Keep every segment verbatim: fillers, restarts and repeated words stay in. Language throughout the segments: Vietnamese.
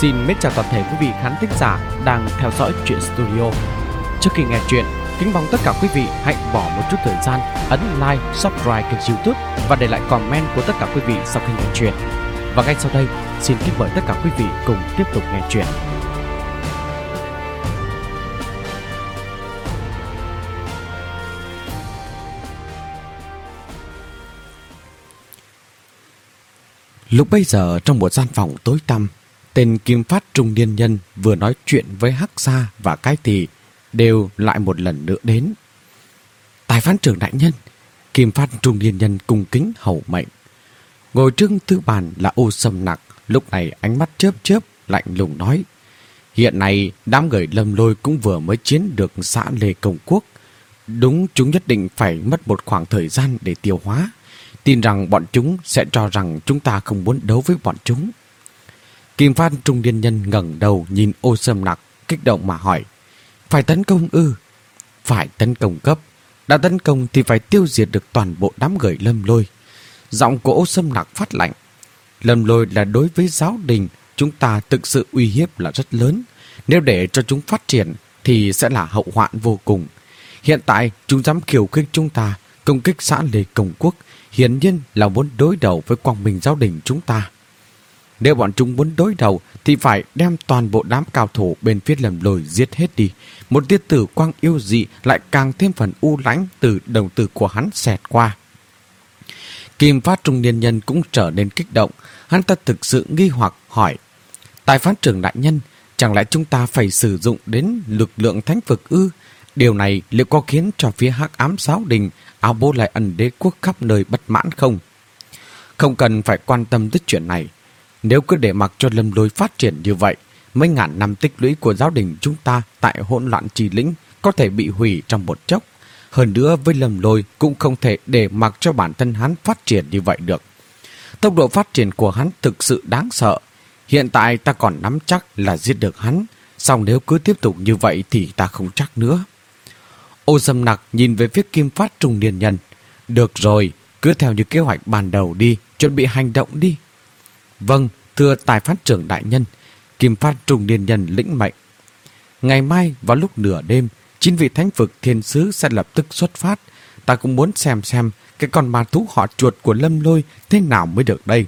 Xin mến chào toàn thể quý vị khán thính giả đang theo dõi Truyện Studio. Trước khi nghe chuyện, kính mong tất cả quý vị hãy bỏ một chút thời gian ấn like, subscribe kênh YouTube và để lại comment của tất cả quý vị sau khi nghe chuyện. Và ngay sau đây, xin kính mời tất cả quý vị cùng tiếp tục nghe chuyện. Lúc bây giờ trong một gian phòng tối tăm, tên Kim Phát trung niên nhân vừa nói chuyện với Hắc Sa và Cái Tỳ đều lại một lần nữa đến. Tài phán trưởng đại nhân, Kim Phát trung niên nhân cung kính hầu mệnh. Ngồi trước tư bàn là Ô Sâm Nặc, lúc này ánh mắt chớp chớp lạnh lùng nói: hiện nay đám người Lâm Lôi cũng vừa mới chiến được xã Lê Công Quốc. Đúng, chúng nhất định phải mất một khoảng thời gian để tiêu hóa. Tin rằng bọn chúng sẽ cho rằng chúng ta không muốn đấu với bọn chúng. Kim Phát trung niên nhân ngẩng đầu nhìn Ô Sâm Nặc, kích động mà hỏi: phải tấn công ư? Phải tấn công cấp. Đã tấn công thì phải tiêu diệt được toàn bộ đám người Lâm Lôi. Giọng của Ô Sâm Nặc phát lạnh. Lâm Lôi là đối với giáo đình chúng ta thực sự uy hiếp là rất lớn. Nếu để cho chúng phát triển thì sẽ là hậu hoạn vô cùng. Hiện tại chúng dám khiêu khích chúng ta, công kích xã Lê Công Quốc, hiển nhiên là muốn đối đầu với Quang Minh giáo đình chúng ta. Nếu bọn chúng muốn đối đầu thì phải đem toàn bộ đám cao thủ bên phía Lâm Lôi giết hết đi. Một tia tử quang yêu dị lại càng thêm phần u lãnh từ đồng tử của hắn xẹt qua. Kim Phát trung niên nhân cũng trở nên kích động. Hắn ta thực sự nghi hoặc hỏi: Tài phán trưởng đại nhân, chẳng lẽ chúng ta phải sử dụng đến lực lượng thánh vực ư? Điều này liệu có khiến cho phía Hắc Ám giáo đình, Áo Bố Lại Ẩn đế quốc khắp nơi bất mãn không? Không cần phải quan tâm tới chuyện này. Nếu cứ để mặc cho Lâm Lôi phát triển như vậy, mấy ngàn năm tích lũy của giáo đình chúng ta tại hỗn loạn trì lĩnh có thể bị hủy trong một chốc. Hơn nữa với Lâm Lôi cũng không thể để mặc cho bản thân hắn phát triển như vậy được. Tốc độ phát triển của hắn thực sự đáng sợ. Hiện tại ta còn nắm chắc là giết được hắn, song nếu cứ tiếp tục như vậy thì ta không chắc nữa. Ô Sâm Nặc nhìn về phía Kim Phát trung niên nhân. Được rồi, cứ theo như kế hoạch ban đầu đi, chuẩn bị hành động đi. Vâng, thưa tài phán trưởng đại nhân. Kim Phát trung niên nhân lĩnh mệnh. Ngày mai vào lúc nửa đêm, chín vị thánh vực thiên sứ sẽ lập tức xuất phát. Ta cũng muốn xem xem cái con ma thú họ chuột của Lâm Lôi thế nào mới được đây.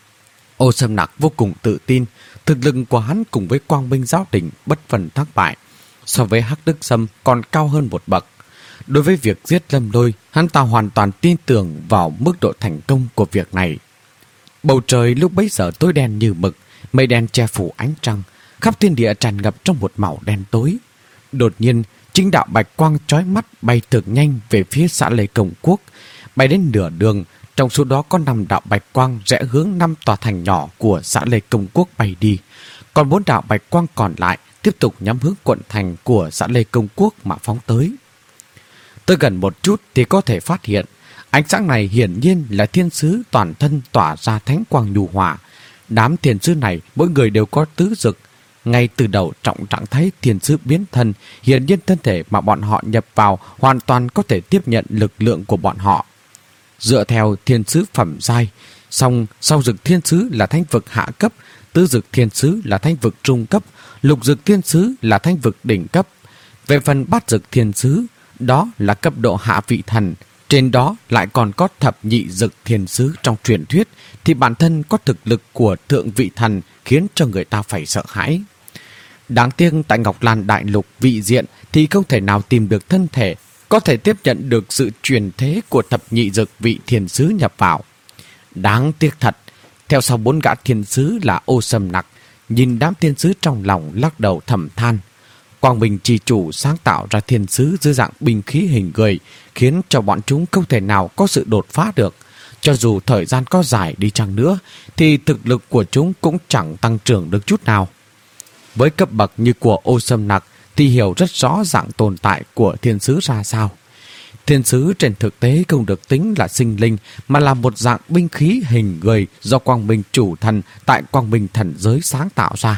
Ô Sâm Nặc vô cùng tự tin. Thực lực của hắn cùng với Quang Minh giáo đình bất phần thắng bại, so với Hắc Đức Sâm còn cao hơn một bậc. Đối với việc giết Lâm Lôi, hắn ta hoàn toàn tin tưởng vào mức độ thành công của việc này. Bầu trời lúc bấy giờ tối đen như mực, mây đen che phủ ánh trăng, khắp thiên địa tràn ngập trong một màu đen tối. Đột nhiên, chính đạo bạch quang chói mắt bay thực nhanh về phía xã Lê Công Quốc. Bay đến nửa đường, trong số đó có năm đạo bạch quang rẽ hướng năm tòa thành nhỏ của xã Lê Công Quốc bay đi. Còn bốn đạo bạch quang còn lại tiếp tục nhắm hướng quận thành của xã Lê Công Quốc mà phóng tới. Tới gần một chút thì có thể phát hiện ánh sáng này hiển nhiên là thiên sứ toàn thân tỏa ra thánh quang nhu hòa. Đám thiên sứ này mỗi người đều có tứ dực. Ngay từ đầu trọng trạng thái thiên sứ biến thân, hiển nhiên thân thể mà bọn họ nhập vào hoàn toàn có thể tiếp nhận lực lượng của bọn họ. Dựa theo thiên sứ phẩm giai, song sau dực thiên sứ là thánh vực hạ cấp, tứ dực thiên sứ là thánh vực trung cấp, lục dực thiên sứ là thánh vực đỉnh cấp. Về phần bát dực thiên sứ, đó là cấp độ hạ vị thần. Trên đó lại còn có thập nhị dực thiên sứ trong truyền thuyết, thì bản thân có thực lực của thượng vị thần khiến cho người ta phải sợ hãi. Đáng tiếc tại Ngọc Lan Đại Lục vị diện thì không thể nào tìm được thân thể có thể tiếp nhận được sự truyền thế của thập nhị dực vị thiên sứ nhập vào. Đáng tiếc thật. Theo sau bốn gã thiên sứ là Ô Sâm Nặc, nhìn đám thiên sứ trong lòng lắc đầu thầm than. Quang Minh Chi Chủ sáng tạo ra thiên sứ dưới dạng binh khí hình người, khiến cho bọn chúng không thể nào có sự đột phá được. Cho dù thời gian có dài đi chăng nữa, thì thực lực của chúng cũng chẳng tăng trưởng được chút nào. Với cấp bậc như của Ô Sâm Nặc thì hiểu rất rõ dạng tồn tại của thiên sứ ra sao. Thiên sứ trên thực tế không được tính là sinh linh, mà là một dạng binh khí hình người do Quang Minh Chủ Thần tại Quang Minh Thần Giới sáng tạo ra.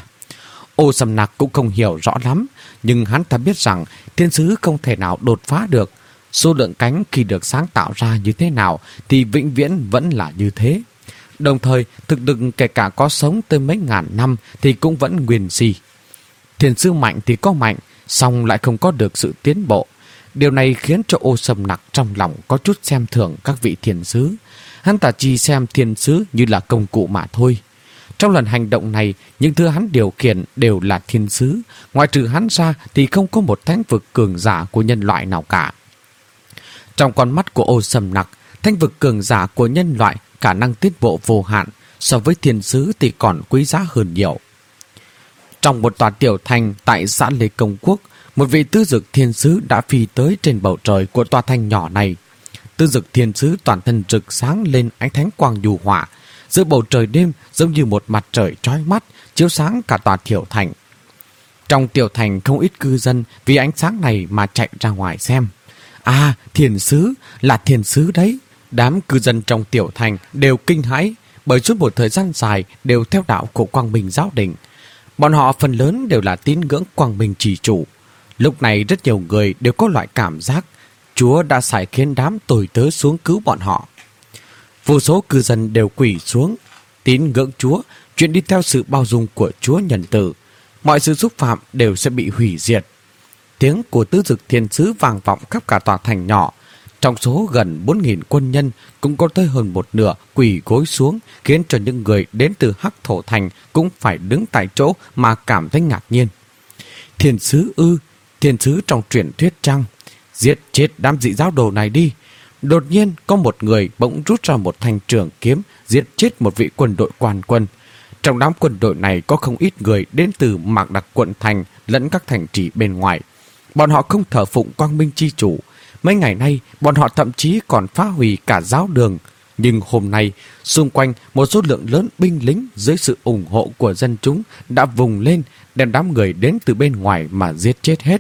Ô Sâm Nặc cũng không hiểu rõ lắm, nhưng hắn ta biết rằng thiên sứ không thể nào đột phá được. Số lượng cánh khi được sáng tạo ra như thế nào thì vĩnh viễn vẫn là như thế. Đồng thời, thực lực kể cả có sống tới mấy ngàn năm thì cũng vẫn nguyên si. Thiền sư mạnh thì có mạnh, song lại không có được sự tiến bộ. Điều này khiến cho Ô Sầm Nặc trong lòng có chút xem thường các vị thiền sứ. Hắn ta chỉ xem thiền sứ như là công cụ mà thôi. Trong lần hành động này, những thứ hắn điều khiển đều là thiên sứ. Ngoại trừ hắn ra thì không có một thánh vực cường giả của nhân loại nào cả. Trong con mắt của Ô Sầm Nặc, thánh vực cường giả của nhân loại khả năng tiến bộ vô hạn, so với thiên sứ thì còn quý giá hơn nhiều. Trong một tòa tiểu thành tại xã Lê Công Quốc, một vị tư dực thiên sứ đã phi tới trên bầu trời của tòa thành nhỏ này. Tư dực thiên sứ toàn thân rực sáng lên ánh thánh quang nhu hỏa, giữa bầu trời đêm giống như một mặt trời chói mắt, chiếu sáng cả tòa tiểu thành. Trong tiểu thành không ít cư dân vì ánh sáng này mà chạy ra ngoài xem. À, thiền sứ, là thiền sứ đấy. Đám cư dân trong tiểu thành đều kinh hãi, bởi suốt một thời gian dài đều theo đạo của Quang Minh Giáo Đình. Bọn họ phần lớn đều là tín ngưỡng Quang Minh Chỉ Chủ. Lúc này rất nhiều người đều có loại cảm giác Chúa đã sai khiến đám tôi tớ xuống cứu bọn họ. Vô số cư dân đều quỳ xuống, tín ngưỡng Chúa, chuyện đi theo sự bao dung của Chúa nhân từ. Mọi sự xúc phạm đều sẽ bị hủy diệt. Tiếng của tứ dực thiên sứ vang vọng khắp cả tòa thành nhỏ. Trong số gần bốn nghìn quân nhân cũng có tới hơn một nửa quỳ gối xuống, khiến cho những người đến từ Hắc Thổ Thành cũng phải đứng tại chỗ mà cảm thấy ngạc nhiên. Thiên sứ ư? Thiên sứ trong truyền thuyết chăng? Giết chết đám dị giáo đồ này đi. Đột nhiên có một người bỗng rút ra một thanh trường kiếm, giết chết một vị quân đội quan quân. Trong đám quân đội này có không ít người đến từ Mạc Đặc quận thành lẫn các thành trì bên ngoài. Bọn họ không thờ phụng Quang Minh Chi Chủ. Mấy ngày nay, bọn họ thậm chí còn phá hủy cả giáo đường. Nhưng hôm nay, xung quanh một số lượng lớn binh lính dưới sự ủng hộ của dân chúng đã vùng lên, đem đám người đến từ bên ngoài mà giết chết hết.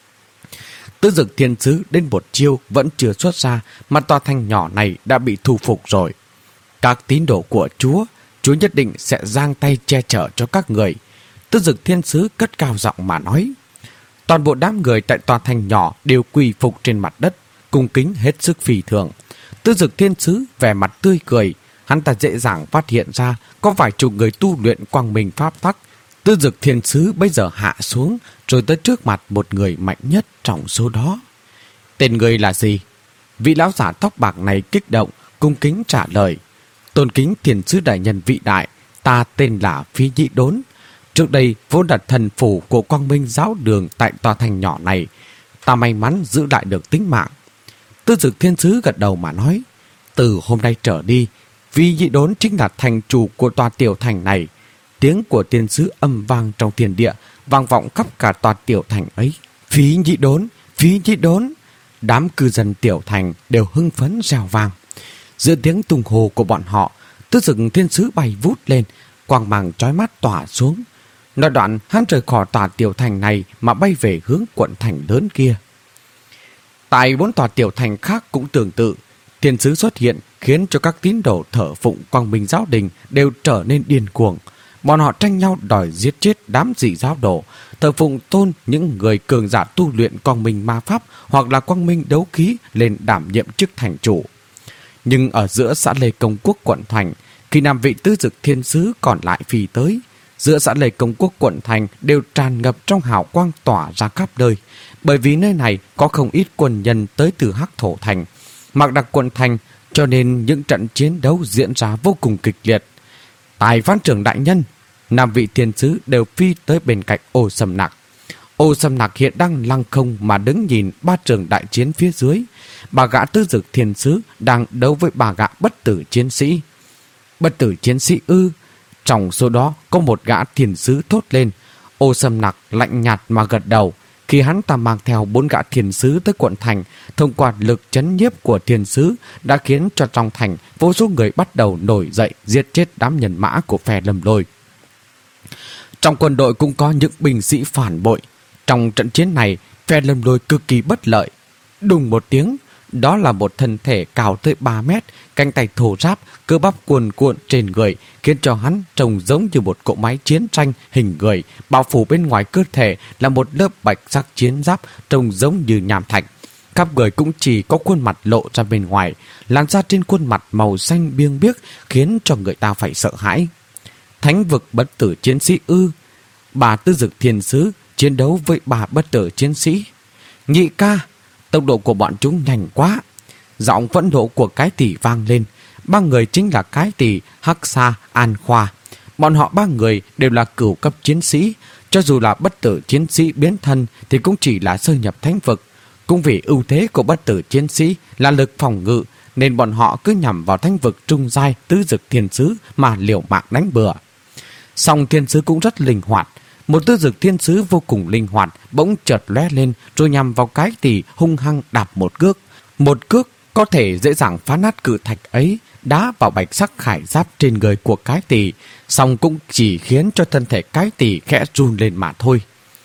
Tứ dực thiên sứ đến một chiêu vẫn chưa xuất ra, mà tòa thành nhỏ này đã bị thu phục rồi. Các tín đồ của Chúa, Chúa nhất định sẽ giang tay che chở cho các người. Tứ dực thiên sứ cất cao giọng mà nói. Toàn bộ đám người tại tòa thành nhỏ đều quỳ phục trên mặt đất, cung kính hết sức phi thường. Tứ dực thiên sứ vẻ mặt tươi cười, hắn ta dễ dàng phát hiện ra có vài chục người tu luyện quang minh pháp tắc. Tứ dực thiên sứ bây giờ hạ xuống, rồi tới trước mặt một người mạnh nhất trong số đó. Tên người là gì? Vị lão giả tóc bạc này kích động, cung kính trả lời. Tôn kính thiên sứ đại nhân vĩ đại, ta tên là Phí Nhĩ Đốn. Trước đây vốn là thần phủ của Quang Minh Giáo Đường tại tòa thành nhỏ này. Ta may mắn giữ lại được tính mạng. Tư dực thiên sứ gật đầu mà nói. Từ hôm nay trở đi, Phí Nhĩ Đốn chính là thành chủ của tòa tiểu thành này. Tiếng của thiên sứ âm vang trong thiên địa, vang vọng khắp cả tòa tiểu thành ấy. Phí Nhĩ Đốn, Phí Nhĩ Đốn. Đám cư dân tiểu thành đều hưng phấn reo vang. Giữa tiếng tung hô của bọn họ, tư dực thiên sứ bay vút lên, quang mang chói mắt tỏa xuống. Nói đoạn hắn rời khỏi tòa tiểu thành này mà bay về hướng quận thành lớn kia. Tại bốn tòa tiểu thành khác cũng tương tự, thiên sứ xuất hiện khiến cho các tín đồ thờ phụng Quang Minh Giáo Đình đều trở nên điên cuồng. Bọn họ tranh nhau đòi giết chết đám dị giáo đồ, thờ phụng tôn những người cường giả tu luyện Quang Minh ma pháp hoặc là Quang Minh đấu khí lên đảm nhiệm chức thành chủ. Nhưng ở giữa xã Lê Công Quốc quận thành, khi năm vị tứ dực thiên sứ còn lại phi tới, giữa xã Lê Công Quốc quận thành đều tràn ngập trong hào quang tỏa ra khắp nơi, bởi vì nơi này có không ít quân nhân tới từ Hắc Thổ Thành, Mạc Đặc quận thành, cho nên những trận chiến đấu diễn ra vô cùng kịch liệt. Tài Văn Trưởng đại nhân, năm vị thiên sứ đều phi tới bên cạnh Ô Sầm Nặc. Ô Sầm Nặc hiện đang lăng không mà đứng nhìn ba trường đại chiến phía dưới. Bà gã tứ dực thiên sứ đang đấu với bà gã bất tử chiến sĩ. Bất tử chiến sĩ ư? Trong số đó có một gã thiên sứ thốt lên. Ô Sầm Nặc lạnh nhạt mà gật đầu. Khi hắn ta mang theo bốn gã thiên sứ tới quận thành, thông qua lực chấn nhiếp của thiên sứ đã khiến cho trong thành vô số người bắt đầu nổi dậy giết chết đám nhân mã của phe Lâm Lôi. Trong quân đội cũng có những binh sĩ phản bội. Trong trận chiến này, phe Lâm Lôi cực kỳ bất lợi. Đùng một tiếng, đó là một thân thể cao tới ba mét, cánh tay thô ráp, cơ bắp cuồn cuộn trên người, khiến cho hắn trông giống như một cỗ máy chiến tranh hình người, bao phủ bên ngoài cơ thể là một lớp bạch sắc chiến giáp trông giống như nham thạch. Khắp người cũng chỉ có khuôn mặt lộ ra bên ngoài, làn da trên khuôn mặt màu xanh biêng biếc khiến cho người ta phải sợ hãi. Thánh vực bất tử chiến sĩ ư? Bà Tư Dực Thiên Sứ chiến đấu với bà bất tử chiến sĩ. Nhị ca, tốc độ của bọn chúng nhanh quá. Giọng phẫn nộ của Cái Tỷ vang lên. Ba người chính là Cái Tỷ, Hắc Sa, An Khoa. Bọn họ ba người đều là cửu cấp chiến sĩ. Cho dù là bất tử chiến sĩ biến thân thì cũng chỉ là sơ nhập thánh vực. Cũng vì ưu thế của bất tử chiến sĩ là lực phòng ngự, nên bọn họ cứ nhằm vào thánh vực trung giai Tứ Dực Thiên Sứ mà liều mạng đánh bừa. Song Thiên Sứ cũng rất linh hoạt. Một Tứ Dực Thiên Sứ vô cùng linh hoạt bỗng chợt lóe lên rồi nhằm vào Cái Tỷ hung hăng đạp một cước. Một cước có thể dễ dàng phá nát cự thạch ấy, đá vào bạch sắc khải giáp trên người của Cái Tỷ, song cũng chỉ khiến cho thân thể Cái Tỷ khẽ run lên mà thôi.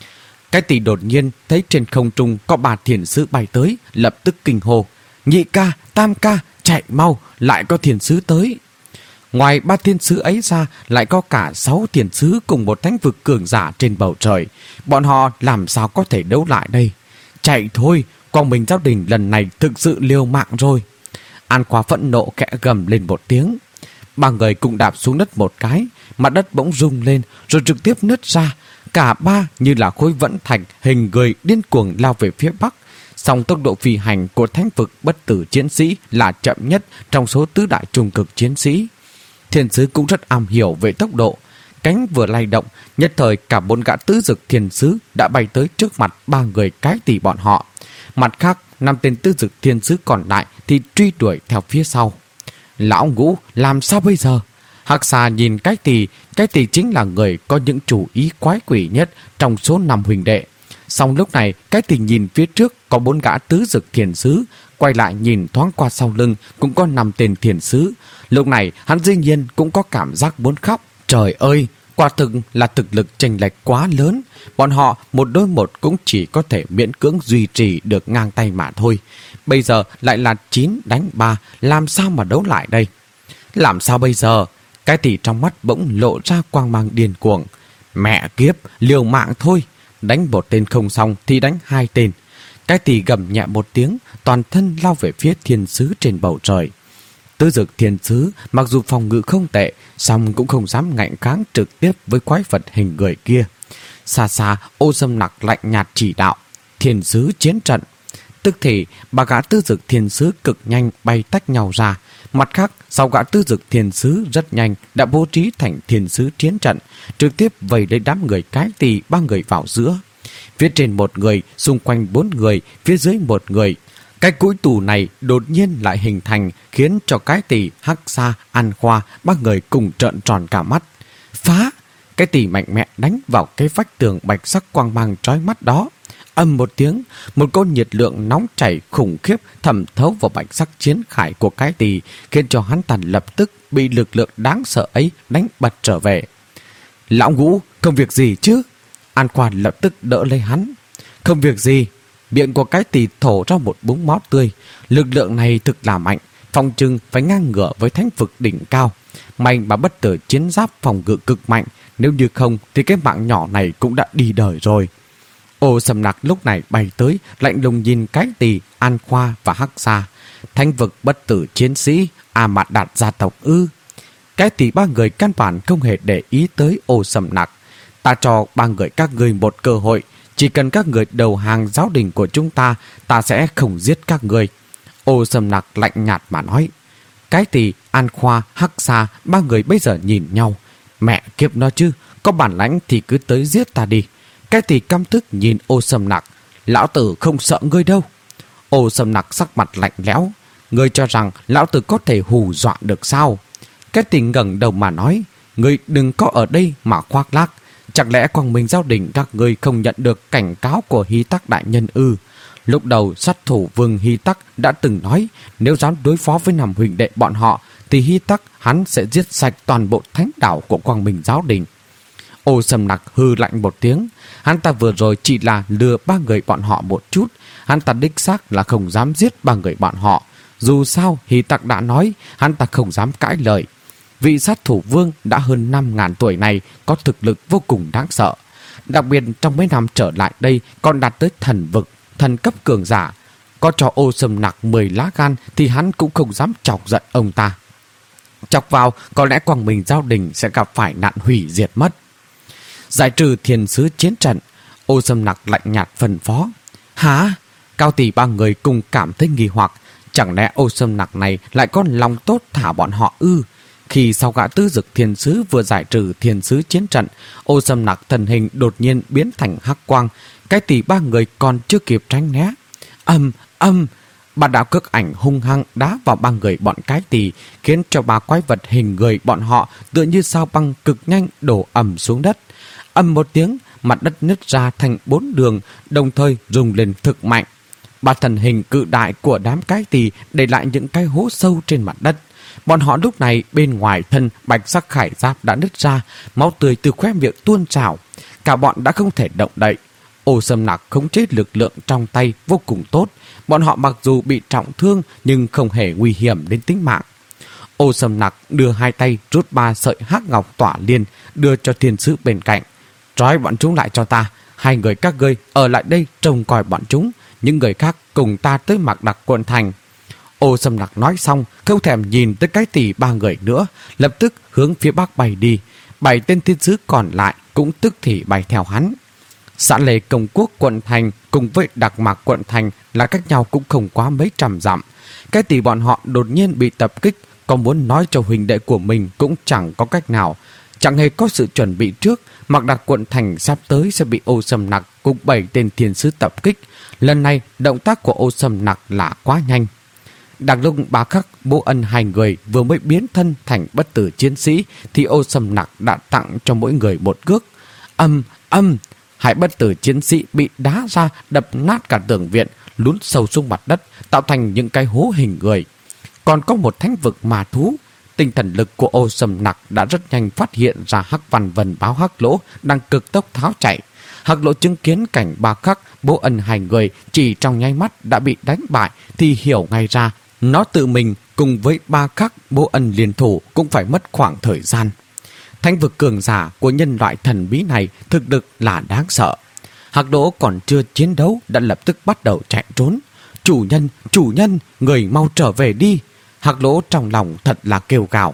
Cái Tỷ đột nhiên thấy trên không trung có ba thiên sứ bay tới, lập tức kinh hô: nhị ca, tam ca, chạy mau, lại có thiên sứ tới. Ngoài ba thiên sứ ấy ra, lại có cả sáu thiên sứ cùng một thánh vực cường giả trên bầu trời. Bọn họ làm sao có thể đấu lại đây? Chạy thôi, Quang Minh Giáo Đình lần này thực sự liều mạng rồi. An Khoa phẫn nộ kẽ gầm lên một tiếng. Ba người cùng đạp xuống đất một cái, mặt đất bỗng rung lên rồi trực tiếp nứt ra. Cả ba như là khối vẫn thạch hình người điên cuồng lao về phía bắc. Song tốc độ phi hành của thánh vực bất tử chiến sĩ là chậm nhất trong số tứ đại trung cực chiến sĩ. Thiên sứ cũng rất am hiểu về tốc độ. Cánh vừa lay động, nhất thời cả bốn gã tứ dực thiên sứ đã bay tới trước mặt ba người Cái Tỷ bọn họ. Mặt khác, năm tên tứ dực thiên sứ còn lại thì truy đuổi theo phía sau. Lão Ngũ, làm sao bây giờ? Hắc Sa nhìn Cái Tỷ, Cái Tỷ chính là người có những chủ ý quái quỷ nhất trong số năm huynh đệ. Song lúc này, Cái Tỷ nhìn phía trước có bốn gã tứ dực thiên sứ, quay lại nhìn thoáng qua sau lưng cũng có năm tên thiên sứ. Lúc này, hắn dĩ nhiên cũng có cảm giác muốn khóc. Trời ơi, quả thực là thực lực chênh lệch quá lớn. Bọn họ một đôi một cũng chỉ có thể miễn cưỡng duy trì được ngang tay mà thôi. Bây giờ lại là chín đánh ba, làm sao mà đấu lại đây? Làm sao bây giờ? Cái Tỷ trong mắt bỗng lộ ra quang mang điên cuồng. Mẹ kiếp, liều mạng thôi. Đánh một tên không xong thì đánh hai tên. Cái Tỷ gầm nhẹ một tiếng, toàn thân lao về phía thiên sứ trên bầu trời. Tứ dực thiên sứ mặc dù phòng ngự không tệ, song cũng không dám ngạnh kháng trực tiếp với quái vật hình người kia. Xa xa, Ô Sâm Nặc lạnh nhạt chỉ đạo: thiên sứ chiến trận. Tức thì ba gã tứ dực thiên sứ cực nhanh bay tách nhau ra. Mặt khác, sáu gã tứ dực thiên sứ rất nhanh đã bố trí thành thiên sứ chiến trận, trực tiếp vây lấy đám người Cái Tỷ ba người vào giữa. Phía trên một người, xung quanh bốn người, phía dưới một người. Cái cũi tù này đột nhiên lại hình thành, khiến cho Cái Tỷ, Hắc Sa, An Khoa ba người cùng trợn tròn cả mắt. Phá! Cái Tỷ mạnh mẽ đánh vào cái vách tường bạch sắc quang mang chói mắt đó. Âm một tiếng, một cỗ nhiệt lượng nóng chảy khủng khiếp thẩm thấu vào bạch sắc chiến khải của Cái Tỷ, khiến cho hắn ta lập tức bị lực lượng đáng sợ ấy đánh bật trở về. Lão Ngũ, không việc gì chứ? An Khoa lập tức đỡ lấy hắn. Không việc gì. Miệng của Cái Tỷ thổ ra một búng máu tươi. Lực lượng này thực là mạnh, phòng trừng phải ngang ngửa với thánh vực đỉnh cao. May mà bất tử chiến giáp phòng ngự cực mạnh, nếu như không thì cái mạng nhỏ này cũng đã đi đời rồi. Ô Sâm Nặc lúc này bay tới, lạnh lùng nhìn Cái Tỷ, An Khoa và Hắc Sa. Thánh vực bất tử chiến sĩ, A Mạt Đạt gia tộc ư? Cái Tỷ ba người căn bản không hề để ý tới Ô Sâm Nặc. Ta cho ba người các ngươi một cơ hội. Chỉ cần các người đầu hàng giáo đình của chúng ta, ta sẽ không giết các người. Ô Sâm Nặc lạnh nhạt mà nói. Cái Tỷ, An Khoa, Hắc Sa, ba người bây giờ nhìn nhau. Mẹ kiếp nó chứ, có bản lãnh thì cứ tới giết ta đi. Cái Tỷ căm tức nhìn Ô Sâm Nặc. Lão tử không sợ ngươi đâu. Ô Sâm Nặc sắc mặt lạnh lẽo. Ngươi cho rằng lão tử có thể hù dọa được sao? Cái Tỷ ngẩng đầu mà nói. Ngươi đừng có ở đây mà khoác lác. Chẳng lẽ Quang Minh Giáo Đình các ngươi không nhận được cảnh cáo của Hy Tắc đại nhân ư? Lúc đầu sát thủ Vương Hy Tắc đã từng nói nếu dám đối phó với năm huynh đệ bọn họ thì Hy Tắc hắn sẽ giết sạch toàn bộ thánh đảo của Quang Minh Giáo Đình. Ô Sâm Nặc hư lạnh một tiếng. Hắn ta vừa rồi chỉ là lừa ba người bọn họ một chút. Hắn ta đích xác là không dám giết ba người bọn họ. Dù sao Hy Tắc đã nói, hắn ta không dám cãi lời. Vị sát thủ Vương đã hơn năm ngàn tuổi này có thực lực vô cùng đáng sợ. Đặc biệt trong mấy năm trở lại đây còn đạt tới thần vực, thần cấp cường giả. Có cho Ô Sâm Nặc mười lá gan thì hắn cũng không dám chọc giận ông ta. Chọc vào, có lẽ Quang Minh Giao Đình sẽ gặp phải nạn hủy diệt mất. Giải trừ thiên sứ chiến trận, Ô Sâm Nặc lạnh nhạt phân phó. Hả? Cao tỷ ba người cùng cảm thấy nghi hoặc. Chẳng lẽ Ô Sâm Nặc này lại có lòng tốt thả bọn họ ư? Khi sau gã tứ dực thiên sứ vừa giải trừ thiên sứ chiến trận, Ô Sâm Nặc thân hình đột nhiên biến thành hắc quang. Cái tỷ ba người còn chưa kịp tránh né. Âm, âm, ba đạo cước ảnh hung hăng đá vào ba người bọn cái tỷ, khiến cho ba quái vật hình người bọn họ tựa như sao băng cực nhanh đổ ầm xuống đất. Ầm một tiếng, mặt đất nứt ra thành bốn đường, đồng thời rung lên thực mạnh. Ba thân hình cự đại của đám cái tỷ để lại những cái hố sâu trên mặt đất. Bọn họ lúc này bên ngoài thân bạch sắc khải giáp đã nứt ra, máu tươi từ khóe miệng tuôn trào. Cả bọn đã không thể động đậy. Ô Sâm Nặc khống chế lực lượng trong tay vô cùng tốt. Bọn họ mặc dù bị trọng thương nhưng không hề nguy hiểm đến tính mạng. Ô Sâm Nặc đưa hai tay rút ba sợi hắc ngọc tỏa liên đưa cho thiên sứ bên cạnh. Trói bọn chúng lại cho ta. Hai người các ngươi ở lại đây trông coi bọn chúng. Những người khác cùng ta tới Mạc Đặc quận thành. Ô Sâm Nặc nói xong, không thèm nhìn tới cái tỷ ba người nữa, lập tức hướng phía bắc bay đi. Bảy tên thiên sứ còn lại cũng tức thì bay theo hắn. Xã Lê Công Quốc quận thành cùng với Đặc Mạc quận thành là cách nhau cũng không quá mấy trăm dặm. Cái tỷ bọn họ đột nhiên bị tập kích, có muốn nói cho huynh đệ của mình cũng chẳng có cách nào. Chẳng hề có sự chuẩn bị trước, Mạc Đặc quận thành sắp tới sẽ bị Ô Sâm Nặc cùng bảy tên thiên sứ tập kích. Lần này động tác của Ô Sâm Nặc là quá nhanh. Đang lúc Bá Khắc, Bố Ân hai người vừa mới biến thân thành bất tử chiến sĩ thì Ô Sâm Nặc đã tặng cho mỗi người một cước. Âm, âm, hai bất tử chiến sĩ bị đá ra, đập nát cả tường viện, lún sâu xuống mặt đất, tạo thành những cái hố hình người. Còn có một thánh vực ma thú. Tinh thần lực của Ô Sâm Nặc đã rất nhanh phát hiện ra Hắc Văn Vân Báo Hắc Lỗ đang cực tốc tháo chạy. Hắc Lỗ chứng kiến cảnh Bá Khắc, Bố Ân hai người chỉ trong nháy mắt đã bị đánh bại thì hiểu ngay ra nó tự mình cùng với Bá Khắc, Bố Ân liên thủ cũng phải mất khoảng thời gian. Thánh vực cường giả của nhân loại thần bí này thực lực là đáng sợ. Hắc Lỗ còn chưa chiến đấu đã lập tức bắt đầu chạy trốn. Chủ nhân, chủ nhân, người mau trở về đi. Hắc Lỗ trong lòng thật là kêu gào.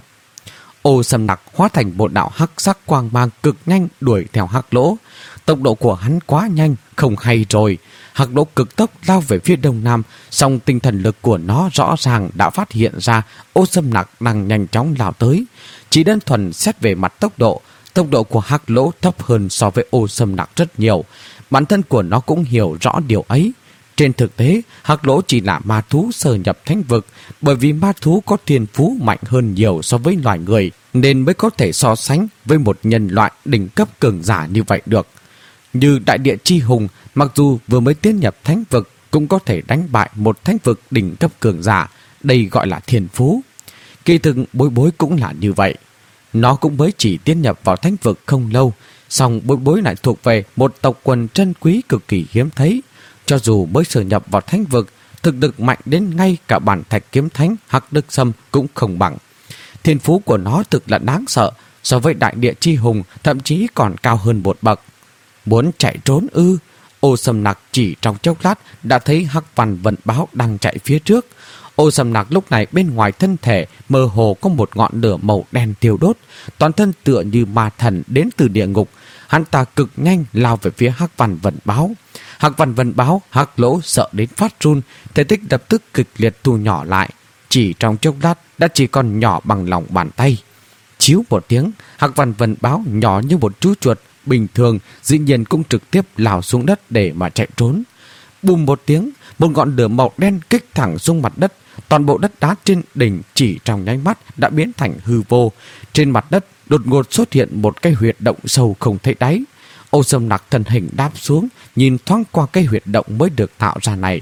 Ô Sâm Nặc hóa thành một đạo hắc sắc quang mang cực nhanh đuổi theo Hắc Lỗ. Tốc độ của hắn quá nhanh, không hay rồi. Hắc Lỗ cực tốc lao về phía đông nam, song tinh thần lực của nó rõ ràng đã phát hiện ra Ô Sâm Nặc đang nhanh chóng lao tới. Chỉ đơn thuần xét về mặt tốc độ, tốc độ của Hắc Lỗ thấp hơn so với Ô Sâm Nặc rất nhiều. Bản thân của nó cũng hiểu rõ điều ấy. Trên thực tế, Hắc Lỗ chỉ là ma thú sơ nhập thánh vực, bởi vì ma thú có thiên phú mạnh hơn nhiều so với loài người, nên mới có thể so sánh với một nhân loại đỉnh cấp cường giả như vậy được. Như Đại Địa Chi Hùng, mặc dù vừa mới tiến nhập thánh vực, cũng có thể đánh bại một thánh vực đỉnh cấp cường giả, đây gọi là thiên phú. Kỳ thực Bối Bối cũng là như vậy. Nó cũng mới chỉ tiến nhập vào thánh vực không lâu, song Bối Bối lại thuộc về một tộc quần trân quý cực kỳ hiếm thấy. Cho dù mới sơ nhập vào thánh vực, thực lực mạnh đến ngay cả bản thạch kiếm thánh Hắc Đức Sâm cũng không bằng. Thiên phú của nó thực là đáng sợ, so với Đại Địa Chi Hùng thậm chí còn cao hơn một bậc. Muốn chạy trốn ư? Ô Sâm Nặc chỉ trong chốc lát đã thấy Hắc Văn Vân Báo đang chạy phía trước. Ô Sâm Nặc lúc này bên ngoài thân thể mơ hồ có một ngọn lửa màu đen thiêu đốt, toàn thân tựa như ma thần đến từ địa ngục. Hắn ta cực nhanh lao về phía Hắc Văn Vân Báo. Hắc Văn Vân Báo, Hắc Lỗ sợ đến phát run, thể tích lập tức kịch liệt thu nhỏ lại. Chỉ trong chốc lát đã chỉ còn nhỏ bằng lòng bàn tay. Chíu một tiếng, Hắc Văn Vân Báo nhỏ như một chú chuột bình thường dĩ nhiên cũng trực tiếp lao xuống đất để mà chạy trốn. Bùm một tiếng, một ngọn lửa màu đen kích thẳng xuống mặt đất. Toàn bộ đất đá trên đỉnh chỉ trong nháy mắt đã biến thành hư vô. Trên mặt đất đột ngột xuất hiện một cái huyệt động sâu không thấy đáy. Ô Sâm Nặc thân hình đáp xuống, nhìn thoáng qua cái huyệt động mới được tạo ra này.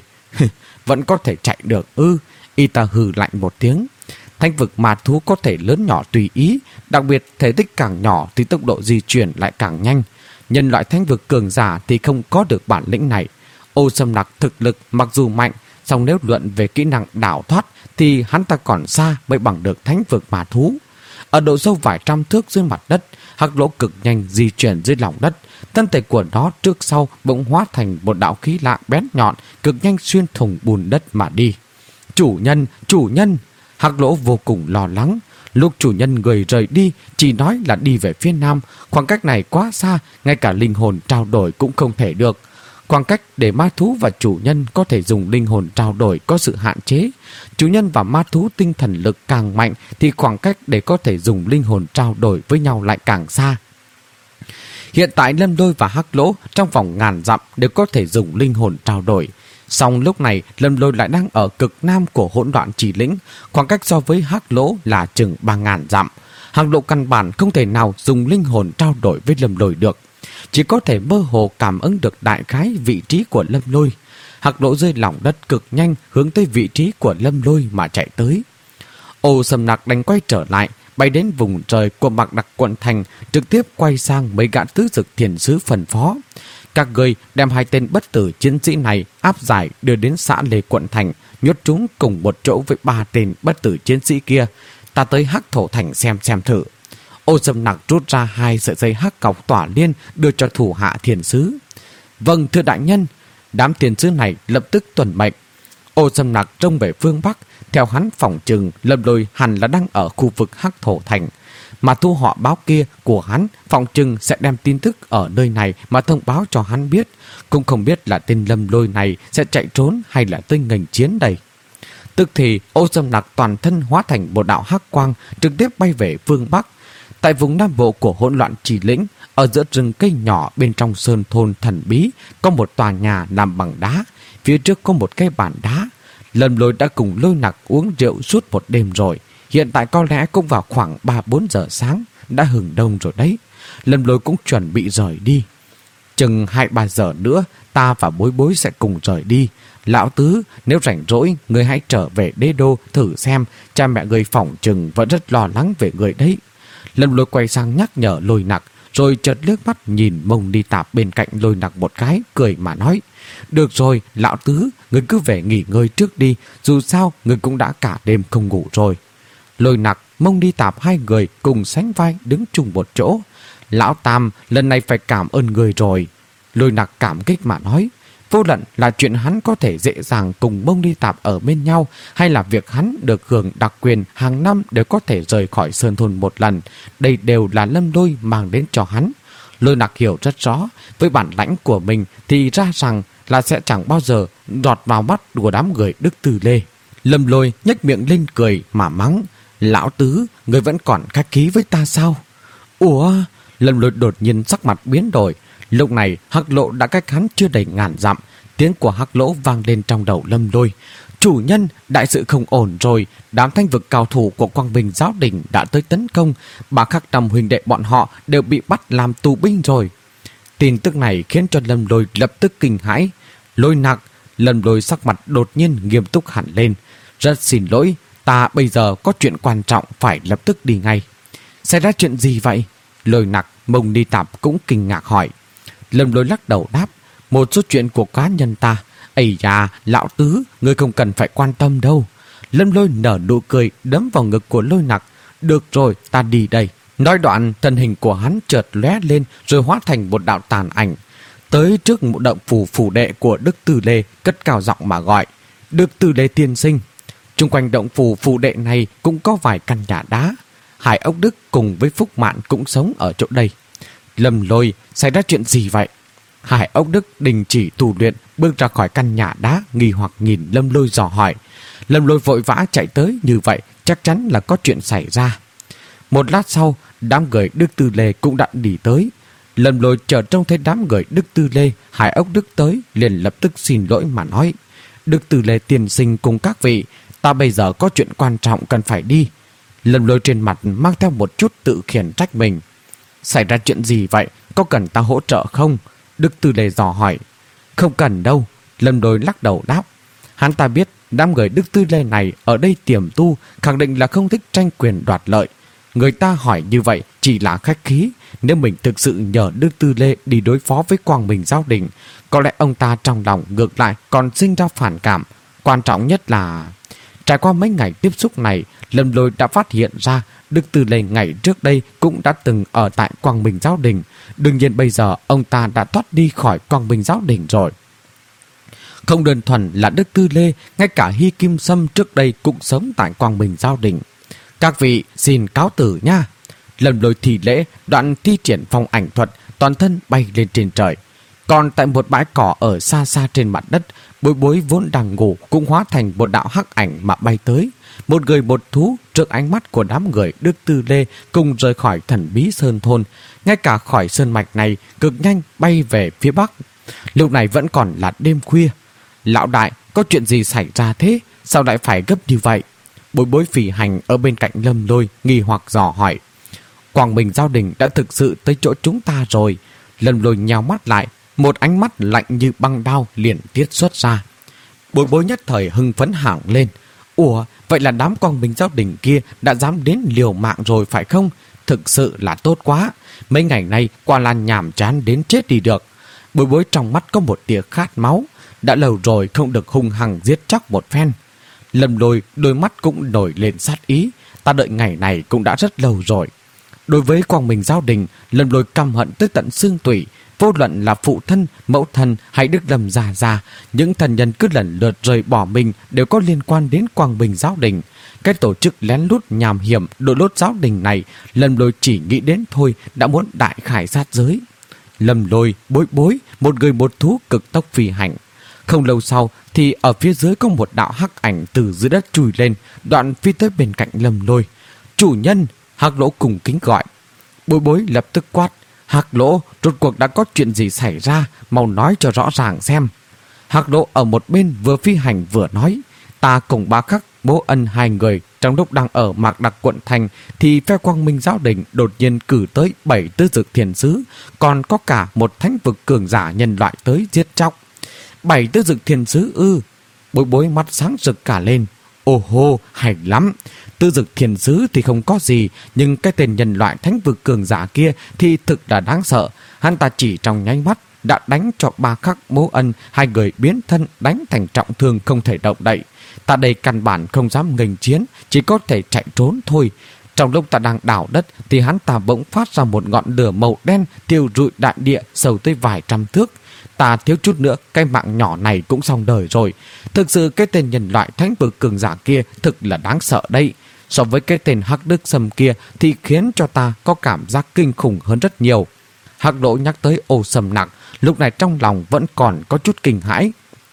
Vẫn có thể chạy được ư? Y ta hừ lạnh một tiếng. Thánh vực ma thú có thể lớn nhỏ tùy ý, đặc biệt thể tích càng nhỏ thì tốc độ di chuyển lại càng nhanh. Nhân loại thánh vực cường giả thì không có được bản lĩnh này. Ô Sâm Nặc thực lực mặc dù mạnh, song nếu luận về kỹ năng đảo thoát thì hắn ta còn xa mới bằng được thánh vực ma thú. Ở độ sâu vài trăm thước dưới mặt đất, hắc lỗ cực nhanh di chuyển dưới lòng đất. Thân thể của nó trước sau bỗng hóa thành một đạo khí lạ bén nhọn, cực nhanh xuyên thủng bùn đất mà đi. Chủ nhân, chủ nhân! Hắc lỗ vô cùng lo lắng. Lúc chủ nhân người rời đi, chỉ nói là đi về phía nam. Khoảng cách này quá xa, ngay cả linh hồn trao đổi cũng không thể được. Khoảng cách để ma thú và chủ nhân có thể dùng linh hồn trao đổi có sự hạn chế. Chủ nhân và ma thú tinh thần lực càng mạnh thì khoảng cách để có thể dùng linh hồn trao đổi với nhau lại càng xa. Hiện tại Lâm Lôi và Hắc Lỗ trong vòng ngàn dặm đều có thể dùng linh hồn trao đổi. Song lúc này Lâm Lôi lại đang ở cực nam của hỗn loạn chỉ lĩnh, khoảng cách so với Hắc Lỗ là chừng ba ngàn dặm. Hắc Lỗ căn bản không thể nào dùng linh hồn trao đổi với Lâm Lôi được, chỉ có thể mơ hồ cảm ứng được đại khái vị trí của Lâm Lôi. Hắc Lỗ rơi lòng đất cực nhanh hướng tới vị trí của Lâm Lôi mà chạy tới. Ô Sầm Nặc đành quay trở lại, bay đến vùng trời của Mạc Đặc quận thành, trực tiếp quay sang mấy gã tứ dực thiền sứ phân phó: các người đem hai tên bất tử chiến sĩ này áp giải đưa đến xã Lê quận thành, nhốt chúng cùng một chỗ với ba tên bất tử chiến sĩ kia. Ta tới Hắc Thổ thành xem xem thử. Ô Sầm Nặc rút ra hai sợi dây hắc cọc tỏa liên đưa cho thủ hạ thiền sứ. Vâng thưa đại nhân. Đám thiền sứ này lập tức tuân mệnh. Ô Sầm Nặc trông về phương Bắc, theo hắn phỏng chừng Lâm Lôi hẳn là đang ở khu vực Hắc Thổ thành. Mà thu họ báo kia của hắn phỏng chừng sẽ đem tin tức ở nơi này mà thông báo cho hắn biết. Cũng không biết là tên Lâm Lôi này sẽ chạy trốn hay là tới nghênh chiến đây. Tức thì Ô Sầm Nặc toàn thân hóa thành một đạo hắc quang, trực tiếp bay về phương Bắc. Tại vùng nam bộ của hỗn loạn chỉ lĩnh, ở giữa rừng cây nhỏ bên trong sơn thôn thần bí, có một tòa nhà làm bằng đá. Phía trước có một cây bàn đá. Lâm Lôi đã cùng Lôi Nặc uống rượu suốt một đêm rồi. Hiện tại có lẽ cũng vào khoảng ba bốn giờ sáng, đã hừng đông rồi đấy. Lâm Lôi cũng chuẩn bị rời đi. Chừng hai ba giờ nữa, ta và Bối Bối sẽ cùng rời đi. Lão Tứ, nếu rảnh rỗi, người hãy trở về đế đô thử xem. Cha mẹ người phỏng chừng vẫn rất lo lắng về người đấy. Lâm Lôi quay sang nhắc nhở Lôi Nặc, rồi chợt liếc mắt nhìn Mông Đi Tạp bên cạnh Lôi Nặc một cái, cười mà nói: được rồi, Lão Tứ, người cứ về nghỉ ngơi trước đi, dù sao người cũng đã cả đêm không ngủ rồi. Lôi Nặc, Mông Đi Tạp hai người cùng sánh vai đứng chung một chỗ. Lão Tam, lần này phải cảm ơn người rồi. Lôi Nặc cảm kích mà nói: vô luận là chuyện hắn có thể dễ dàng cùng Mông Đi Tạp ở bên nhau, hay là việc hắn được hưởng đặc quyền hàng năm đều có thể rời khỏi sơn thôn một lần, đây đều là Lâm Lôi mang đến cho hắn. Lôi Nặc hiểu rất rõ, với bản lãnh của mình thì ra rằng là sẽ chẳng bao giờ đọt vào mắt của đám người Đức Từ Lê. Lâm Lôi nhếch miệng lên cười mà mắng: Lão Tứ, người vẫn còn khách khí với ta sao? Ủa? Lâm Lôi đột nhiên sắc mặt biến đổi. Lúc này Hắc Lỗ đã cách hắn chưa đầy ngàn dặm. Tiếng của Hắc Lỗ vang lên trong đầu Lâm Lôi: chủ nhân, đại sự không ổn rồi. Đám thanh vực cao thủ của Quang Bình giáo đình đã tới tấn công. Bà Khắc Trầm huynh đệ bọn họ đều bị bắt làm tù binh rồi. Tin tức này khiến cho Lâm Lôi lập tức kinh hãi. Lôi Nặc, Lâm Lôi sắc mặt đột nhiên nghiêm túc hẳn lên. Rất xin lỗi, ta bây giờ có chuyện quan trọng phải lập tức đi ngay. Xảy ra chuyện gì vậy? Lôi Nặc, Mông Đi Tạp cũng kinh ngạc hỏi. Lâm Lôi lắc đầu đáp: một số chuyện của cá nhân ta. Ây da, Lão Tứ, ngươi không cần phải quan tâm đâu. Lâm Lôi nở nụ cười đấm vào ngực của Lôi Nặc. Được rồi, ta đi đây. Nói đoạn, thân hình của hắn chợt lóe lên rồi hóa thành một đạo tàn ảnh. Tới trước một động phủ phủ đệ của Đức Từ Lê, cất cao giọng mà gọi: Đức Từ Lê tiên sinh. Trung quanh động phủ phủ đệ này cũng có vài căn nhà đá. Hải Ốc Đức cùng với Phúc Mạn cũng sống ở chỗ đây. Lâm Lôi, xảy ra chuyện gì vậy? Hải Ốc Đức đình chỉ tu luyện, bước ra khỏi căn nhà đá, nghi hoặc nhìn Lâm Lôi dò hỏi. Lâm Lôi vội vã chạy tới, như vậy chắc chắn là có chuyện xảy ra. Một lát sau, đám người Đức Tư Lê cũng đã đi tới. Lâm Lôi chợt trông thấy đám người Đức Tư Lê, Hải Ốc Đức tới, liền lập tức xin lỗi mà nói: Đức Tư Lê tiên sinh cùng các vị, ta bây giờ có chuyện quan trọng cần phải đi. Lâm Lôi trên mặt mang theo một chút tự khiển trách mình. Xảy ra chuyện gì vậy? Có cần ta hỗ trợ không? Đức Tư Lê dò hỏi. Không cần đâu. Lâm Lôi lắc đầu đáp. Hắn ta biết đám người Đức Tư Lê này ở đây tiềm tu, khẳng định là không thích tranh quyền đoạt lợi. Người ta hỏi như vậy chỉ là khách khí. Nếu mình thực sự nhờ Đức Tư Lê đi đối phó với Quang Bình giáo đình, có lẽ ông ta trong lòng ngược lại còn sinh ra phản cảm. Quan trọng nhất là trải qua mấy ngày tiếp xúc này, Lâm Lôi đã phát hiện ra Đức Tư Lê ngày trước đây cũng đã từng ở tại Quang Minh Giáo Đình. Đương nhiên bây giờ ông ta đã thoát đi khỏi Quang Minh Giáo Đình rồi. Không đơn thuần là Đức Tư Lê, ngay cả Hy Kim Sâm trước đây cũng sống tại Quang Minh Giáo Đình. Các vị xin cáo từ nha. Lâm Lôi thi lễ, đoạn thi triển phong ảnh thuật, toàn thân bay lên trên trời. Còn tại một bãi cỏ ở xa xa trên mặt đất, Bối Bối vốn đang ngủ cũng hóa thành một đạo hắc ảnh mà bay tới. Một người một thú trước ánh mắt của đám người Đức Tư Lê cùng rời khỏi thần bí sơn thôn, ngay cả khỏi sơn mạch này cực nhanh bay về phía bắc. Lúc này vẫn còn là đêm khuya. Lão đại, có chuyện gì xảy ra thế? Sao lại phải gấp như vậy? Bối Bối phỉ hành ở bên cạnh Lâm Lôi nghi hoặc dò hỏi. Quang Minh Giáo Đình đã thực sự tới chỗ chúng ta rồi. Lâm Lôi nhào mắt lại, một ánh mắt lạnh như băng đao liền tiết xuất ra. Bối Bối nhất thời hưng phấn hẳn lên. Ủa, vậy là đám Quang Minh Giáo Đình kia đã dám đến liều mạng rồi phải không? Thực sự là tốt quá. Mấy ngày nay quả là nhàm chán đến chết đi được. Bối Bối trong mắt có một tia khát máu. Đã lâu rồi không được hung hăng giết chóc một phen. Lâm Lôi đôi mắt cũng nổi lên sát ý. Ta đợi ngày này cũng đã rất lâu rồi. Đối với Quang Minh Giáo Đình, Lâm Lôi căm hận tới tận xương tủy. Vô luận là phụ thân, mẫu thân hay Đức Lâm già già, những thần nhân cứ lần lượt rời bỏ mình đều có liên quan đến Quang Minh Giáo Đình. Cái tổ chức lén lút nham hiểm đội lốt giáo đình này, Lâm Lôi chỉ nghĩ đến thôi đã muốn đại khải sát giới. Lâm Lôi, Bối Bối, một người một thú cực tốc phi hành. Không lâu sau thì ở phía dưới có một đạo hắc ảnh từ dưới đất chui lên, đoạn phi tới bên cạnh Lâm Lôi. Chủ nhân! Hắc Lỗ cùng kính gọi. Bối Bối lập tức quát. Hắc Lỗ, rốt cuộc đã có chuyện gì xảy ra, mau nói cho rõ ràng xem. Hắc Lỗ ở một bên vừa phi hành vừa nói. Ta cùng Bá Khắc, Bố Ân hai người trong lúc đang ở Mạc Đặc quận thành thì phe Quang Minh Giáo Đình đột nhiên cử tới bảy tứ dực thiền sứ, còn có cả một thánh vực cường giả nhân loại tới giết chóc. Bảy tứ dực thiền sứ ư? Bối Bối mắt sáng rực cả lên. Ồ hô, hay lắm. Tư dực thiền sứ thì không có gì, nhưng cái tên nhân loại thánh vực cường giả kia thì thực là đáng sợ. Hắn ta chỉ trong nháy mắt đã đánh cho Bá Khắc, Bố Ân hai người biến thân đánh thành trọng thương không thể động đậy. Ta đây căn bản không dám nghênh chiến, chỉ có thể chạy trốn thôi. Trong lúc ta đang đào đất thì hắn ta bỗng phát ra một ngọn lửa màu đen thiêu rụi đại địa sâu tới vài trăm thước. Ta thiếu chút nữa cái mạng nhỏ này cũng xong đời rồi. Thực sự cái tên nhân loại thánh vực cường giả kia thực là đáng sợ đây. So với cái tên Hắc Đức Sâm kia thì khiến cho ta có cảm giác kinh khủng hơn rất nhiều. Hắc Lỗ nhắc tới Ô Sâm Nặc, lúc này trong lòng vẫn còn có chút kinh hãi.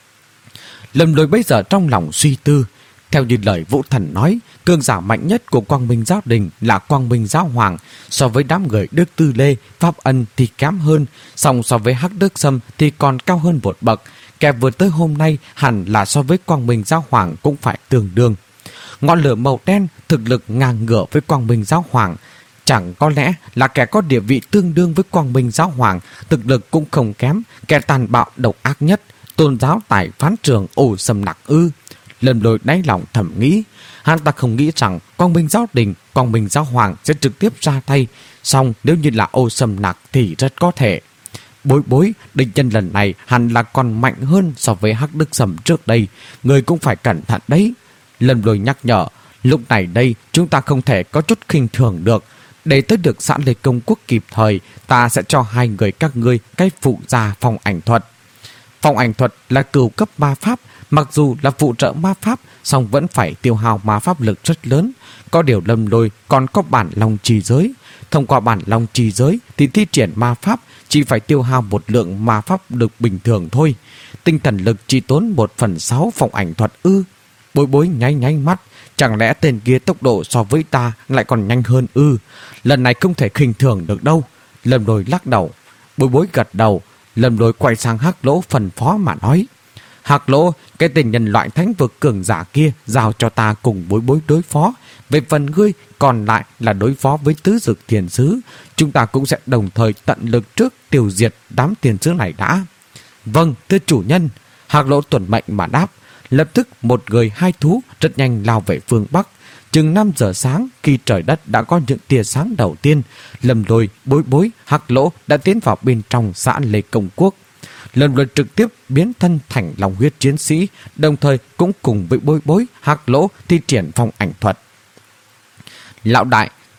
Lâm Lôi bây giờ trong lòng suy tư. Theo như lời Vũ Thần nói, cường giả mạnh nhất của Quang Minh Giáo Đình là Quang Minh Giáo Hoàng. So với đám người Đức Tư Lê, Pháp Ân thì kém hơn, song so với Hắc Đức Sâm thì còn cao hơn một bậc. Kẻ vừa tới hôm nay hẳn là so với Quang Minh Giáo Hoàng cũng phải tương đương. Ngọn lửa màu đen thực lực ngang ngửa với Quang Minh Giáo Hoàng. Chẳng có lẽ là kẻ có địa vị tương đương với Quang Minh Giáo Hoàng, thực lực cũng không kém, kẻ tàn bạo độc ác nhất, tôn giáo tại phán trường Ô Sâm Nặc ư? Lâm Lôi đáy lòng thầm nghĩ. Hắn ta không nghĩ rằng Quang Minh Giáo Đình, Quang Minh Giáo Hoàng sẽ trực tiếp ra tay. Song nếu như là Ô Sâm Nặc thì rất có thể. Bối Bối, địch nhân lần này hẳn là còn mạnh hơn so với Hắc Đức Sâm trước đây. Người cũng phải cẩn thận đấy. Lâm Lôi nhắc nhở. Lúc này đây chúng ta không thể có chút khinh thường được. Để tới được xã Lê Công Quốc kịp thời, ta sẽ cho hai người các ngươi cái phụ gia phong ảnh thuật. Phong ảnh thuật là cửu cấp ma pháp. Mặc dù là phụ trợ ma pháp, song vẫn phải tiêu hao ma pháp lực rất lớn. Có điều Lâm Lôi còn có bản long trì giới. Thông qua bản long trì giới thì thi triển ma pháp chỉ phải tiêu hao một lượng ma pháp lực bình thường thôi. Tinh thần lực chỉ tốn một phần sáu phong ảnh thuật ư? Bối Bối nháy nháy mắt. Chẳng lẽ tên kia tốc độ so với ta lại còn nhanh hơn ư? Lần này không thể khinh thường được đâu. Lâm Lôi lắc đầu. Bối Bối gật đầu. Lâm Lôi quay sang Hắc Lỗ phân phó mà nói. Hắc Lỗ, cái tên nhân loại thánh vực cường giả kia giao cho ta cùng Bối Bối đối phó. Về phần ngươi còn lại là đối phó với tứ dực thiền sứ. Chúng ta cũng sẽ đồng thời tận lực trước tiêu diệt đám thiền sứ này đã. Vâng, thưa chủ nhân. Hắc Lỗ tuân mệnh mà đáp. Lập tức một người hai thú rất nhanh lao về phương Bắc. Chừng năm giờ sáng, khi trời đất đã có những tia sáng đầu tiên, Lâm Lôi, Bối Bối, Hắc Lỗ đã tiến vào bên trong xã Lê Công Quốc. Lâm Lôi trực tiếp biến thân thành long huyết chiến sĩ, đồng thời cũng cùng với Bối Bối, Hắc Lỗ thi triển phong ảnh thuật. Lão đại,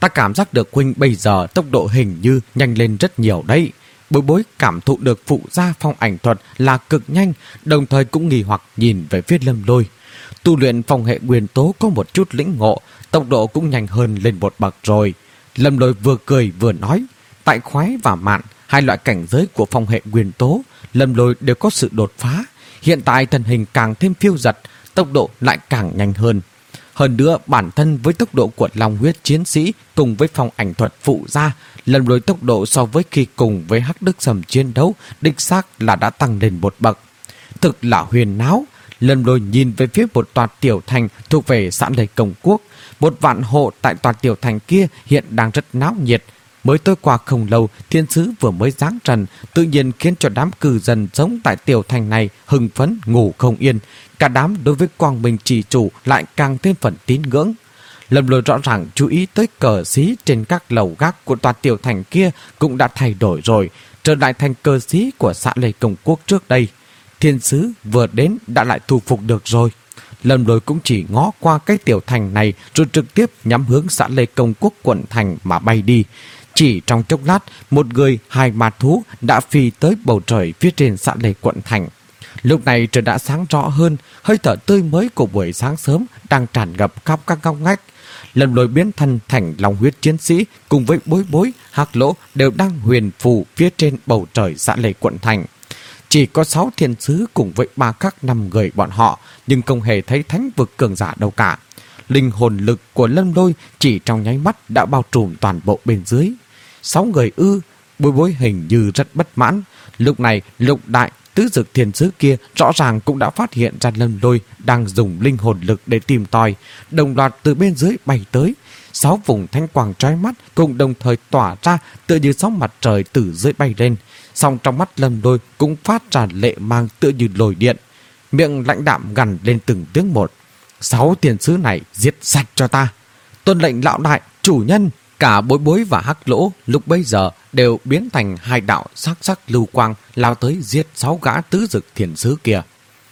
Ta cảm giác được huynh bây giờ tốc độ hình như nhanh lên rất nhiều đấy. Bối bối cảm thụ được phụ gia phong ảnh thuật là cực nhanh, đồng thời cũng nghi hoặc nhìn về phía Lâm Lôi. Tu luyện phong hệ nguyên tố có một chút lĩnh ngộ, tốc độ cũng nhanh hơn lên một bậc rồi. Lâm Lôi vừa cười vừa nói, tại khoái và mạn, hai loại cảnh giới của phong hệ nguyên tố, Lâm Lôi đều có sự đột phá. Hiện tại thân hình càng thêm phiêu dật, tốc độ lại càng nhanh hơn. Hơn nữa, bản thân với tốc độ của Long huyết chiến sĩ cùng với phong ảnh thuật phụ gia, Lâm Lôi tốc độ so với khi cùng với Hắc Đức Sầm chiến đấu, đích xác là đã tăng lên một bậc. Thực là huyền náo. Lâm Lôi nhìn về phía một tòa tiểu thành thuộc về xã Lê Công Quốc. Một vạn hộ tại tòa tiểu thành kia hiện đang rất náo nhiệt. Mới tối qua không lâu, thiên sứ vừa mới giáng trần, tự nhiên khiến cho đám cư dân sống tại tiểu thành này hưng phấn ngủ không yên. Cả đám đối với Quang Minh chỉ chủ lại càng thêm phần tín ngưỡng. Lâm Lôi rõ ràng chú ý tới cờ xí trên các lầu gác của tòa tiểu thành kia cũng đã thay đổi rồi, trở lại thành cờ xí của xã Lê Công Quốc trước đây. Thiên sứ vừa đến đã lại thu phục được rồi. Lâm Lôi cũng chỉ ngó qua cái tiểu thành này rồi trực tiếp nhắm hướng xã Lê Công Quốc quận thành mà bay đi. Chỉ trong chốc lát, một người hai ma thú đã phi tới bầu trời phía trên xã Lê quận thành. Lúc này trời đã sáng rõ hơn, hơi thở tươi mới của buổi sáng sớm đang tràn ngập khắp các ngóc ngách. Lâm Lôi biến thân thành Long huyết chiến sĩ cùng với Bối Bối, Hắc Lỗ đều đang huyền phù phía trên bầu trời xã Lê quận thành. Chỉ có sáu thiên sứ cùng với ba các năm người bọn họ, nhưng không hề thấy thánh vực cường giả đâu cả. Linh hồn lực của Lâm Lôi chỉ trong nháy mắt đã bao trùm toàn bộ bên dưới. Sáu người ư? Bối Bối hình như rất bất mãn. Lúc này Lục Đại tứ dực thiên sứ kia rõ ràng cũng đã phát hiện ra Lâm Lôi đang dùng linh hồn lực để tìm tòi, đồng loạt từ bên dưới bay tới. Sáu vùng thanh quang trói mắt cùng đồng thời tỏa ra tựa như sóng mặt trời từ dưới bay lên. Song trong mắt Lâm Lôi cũng phát ra lệ mang tựa như lồi điện. Miệng lãnh đạm gằn lên từng tiếng một. Sáu thiên sứ này giết sạch cho ta. Tuân lệnh lão đại, chủ nhân. Cả Bối Bối và Hắc Lỗ lúc bây giờ đều biến thành hai đạo sắc sắc lưu quang lao tới giết sáu gã tứ dực thiên sứ kia.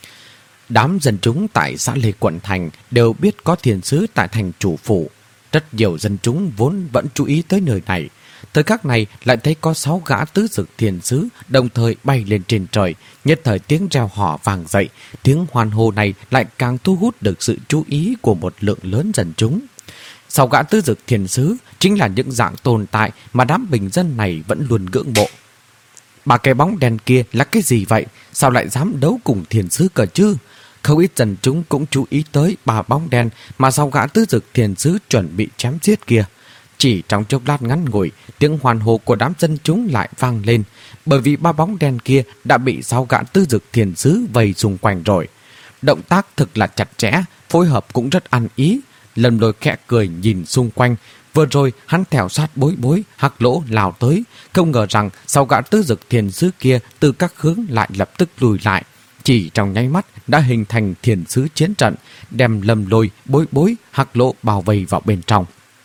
Đám dân chúng tại xã Lê quận thành đều biết có thiên sứ tại thành chủ phủ. Rất nhiều dân chúng vốn vẫn chú ý tới nơi này. Thời khắc này lại thấy có sáu gã tứ dực thiên sứ đồng thời bay lên trên trời, nhất thời tiếng reo hò vang dậy. Tiếng hoan hô này lại càng thu hút được sự chú ý của một lượng lớn dân chúng. Sáu gã tứ dực thiên sứ chính là những dạng tồn tại mà đám bình dân này vẫn luôn ngưỡng mộ. Ba cái bóng đen kia là cái gì vậy? Sao lại dám đấu cùng thiên sứ cơ chứ? Không ít dân chúng cũng chú ý tới ba bóng đen mà sáu gã tứ dực thiên sứ chuẩn bị chém giết kia. Chỉ trong chốc lát ngắn ngủi, tiếng hoan hô của đám dân chúng lại vang lên, bởi vì ba bóng đen kia đã bị sáu gã tứ dực thiên sứ vây xung quanh rồi. Động tác thực là chặt chẽ, phối hợp cũng rất ăn ý. Lâm Lôi khẽ cười nhìn xung quanh. Vừa rồi hắn theo sát Bối Bối, Hắc Lỗ lao tới, không ngờ rằng sáu gã tứ dực thiên sứ kia từ các hướng lại lập tức lùi lại. Chỉ trong nháy mắt đã hình thành thiên sứ chiến trận, đem Lâm Lôi, Bối Bối, Hắc Lỗ bao vây vào bên trong.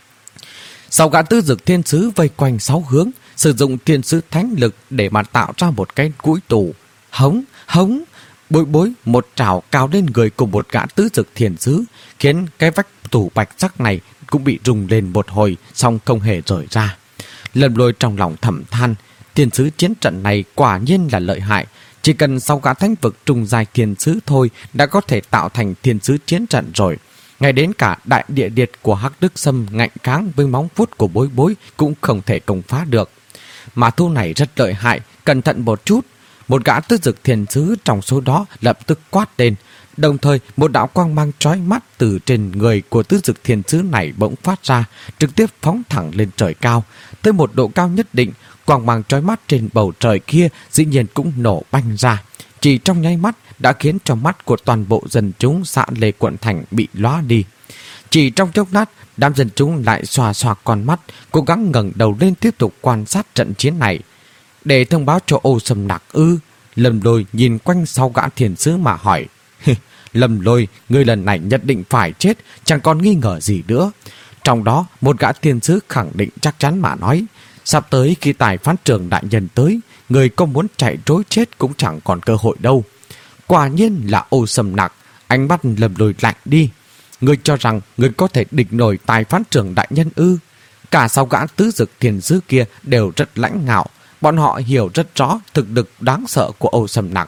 Sáu gã tứ dực thiên sứ vây quanh sáu hướng, sử dụng thiên sứ thánh lực để mà tạo ra một cái cũi tủ. Hống, hống, Bối Bối một trảo cao lên người của một gã tứ dực thiên sứ, khiến cái vách tủ bạch sắc này cũng bị rung lên một hồi, xong không hề rời ra. Lâm Lôi trong lòng thầm than, thiên sứ chiến trận này quả nhiên là lợi hại. Chỉ cần sáu gã thánh vực trùng dài thiên sứ thôi đã có thể tạo thành thiên sứ chiến trận rồi. Ngay đến cả đại địa điệt của Hắc Đức Sâm ngạnh kháng với móng vuốt của Bối Bối cũng không thể công phá được. Mà thu này rất lợi hại, cẩn thận một chút. Một gã tứ dực thiên sứ trong số đó lập tức quát lên. Đồng thời một đạo quang mang chói mắt từ trên người của tứ dực thiên sứ này bỗng phát ra, trực tiếp phóng thẳng lên trời cao. Tới một độ cao nhất định, quang mang chói mắt trên bầu trời kia dĩ nhiên cũng nổ banh ra. Chỉ trong nháy mắt đã khiến cho mắt của toàn bộ dân chúng xã Lê quận thành bị lóa đi. Chỉ trong chốc lát, đám dân chúng lại xòa xòa con mắt, cố gắng ngẩng đầu lên tiếp tục quan sát trận chiến này. Để thông báo cho Ô Sầm Nặc ư? Lâm Lôi nhìn quanh sau gã thiên sứ mà hỏi. Lâm Lôi, ngươi lần này nhất định phải chết, chẳng còn nghi ngờ gì nữa. Trong đó, một gã thiên sứ khẳng định chắc chắn mà nói. Sắp tới khi tài phán trưởng đại nhân tới, người có muốn chạy trối chết cũng chẳng còn cơ hội đâu. Quả nhiên là Ô Sầm Nặc. Ánh mắt Lâm Lôi lạnh đi. Ngươi cho rằng ngươi có thể địch nổi tài phán trưởng đại nhân ư? Cả sáu gã tứ dực thiền sứ kia đều rất lãnh ngạo. Bọn họ hiểu rất rõ thực lực đáng sợ của Âu Sâm Nặc.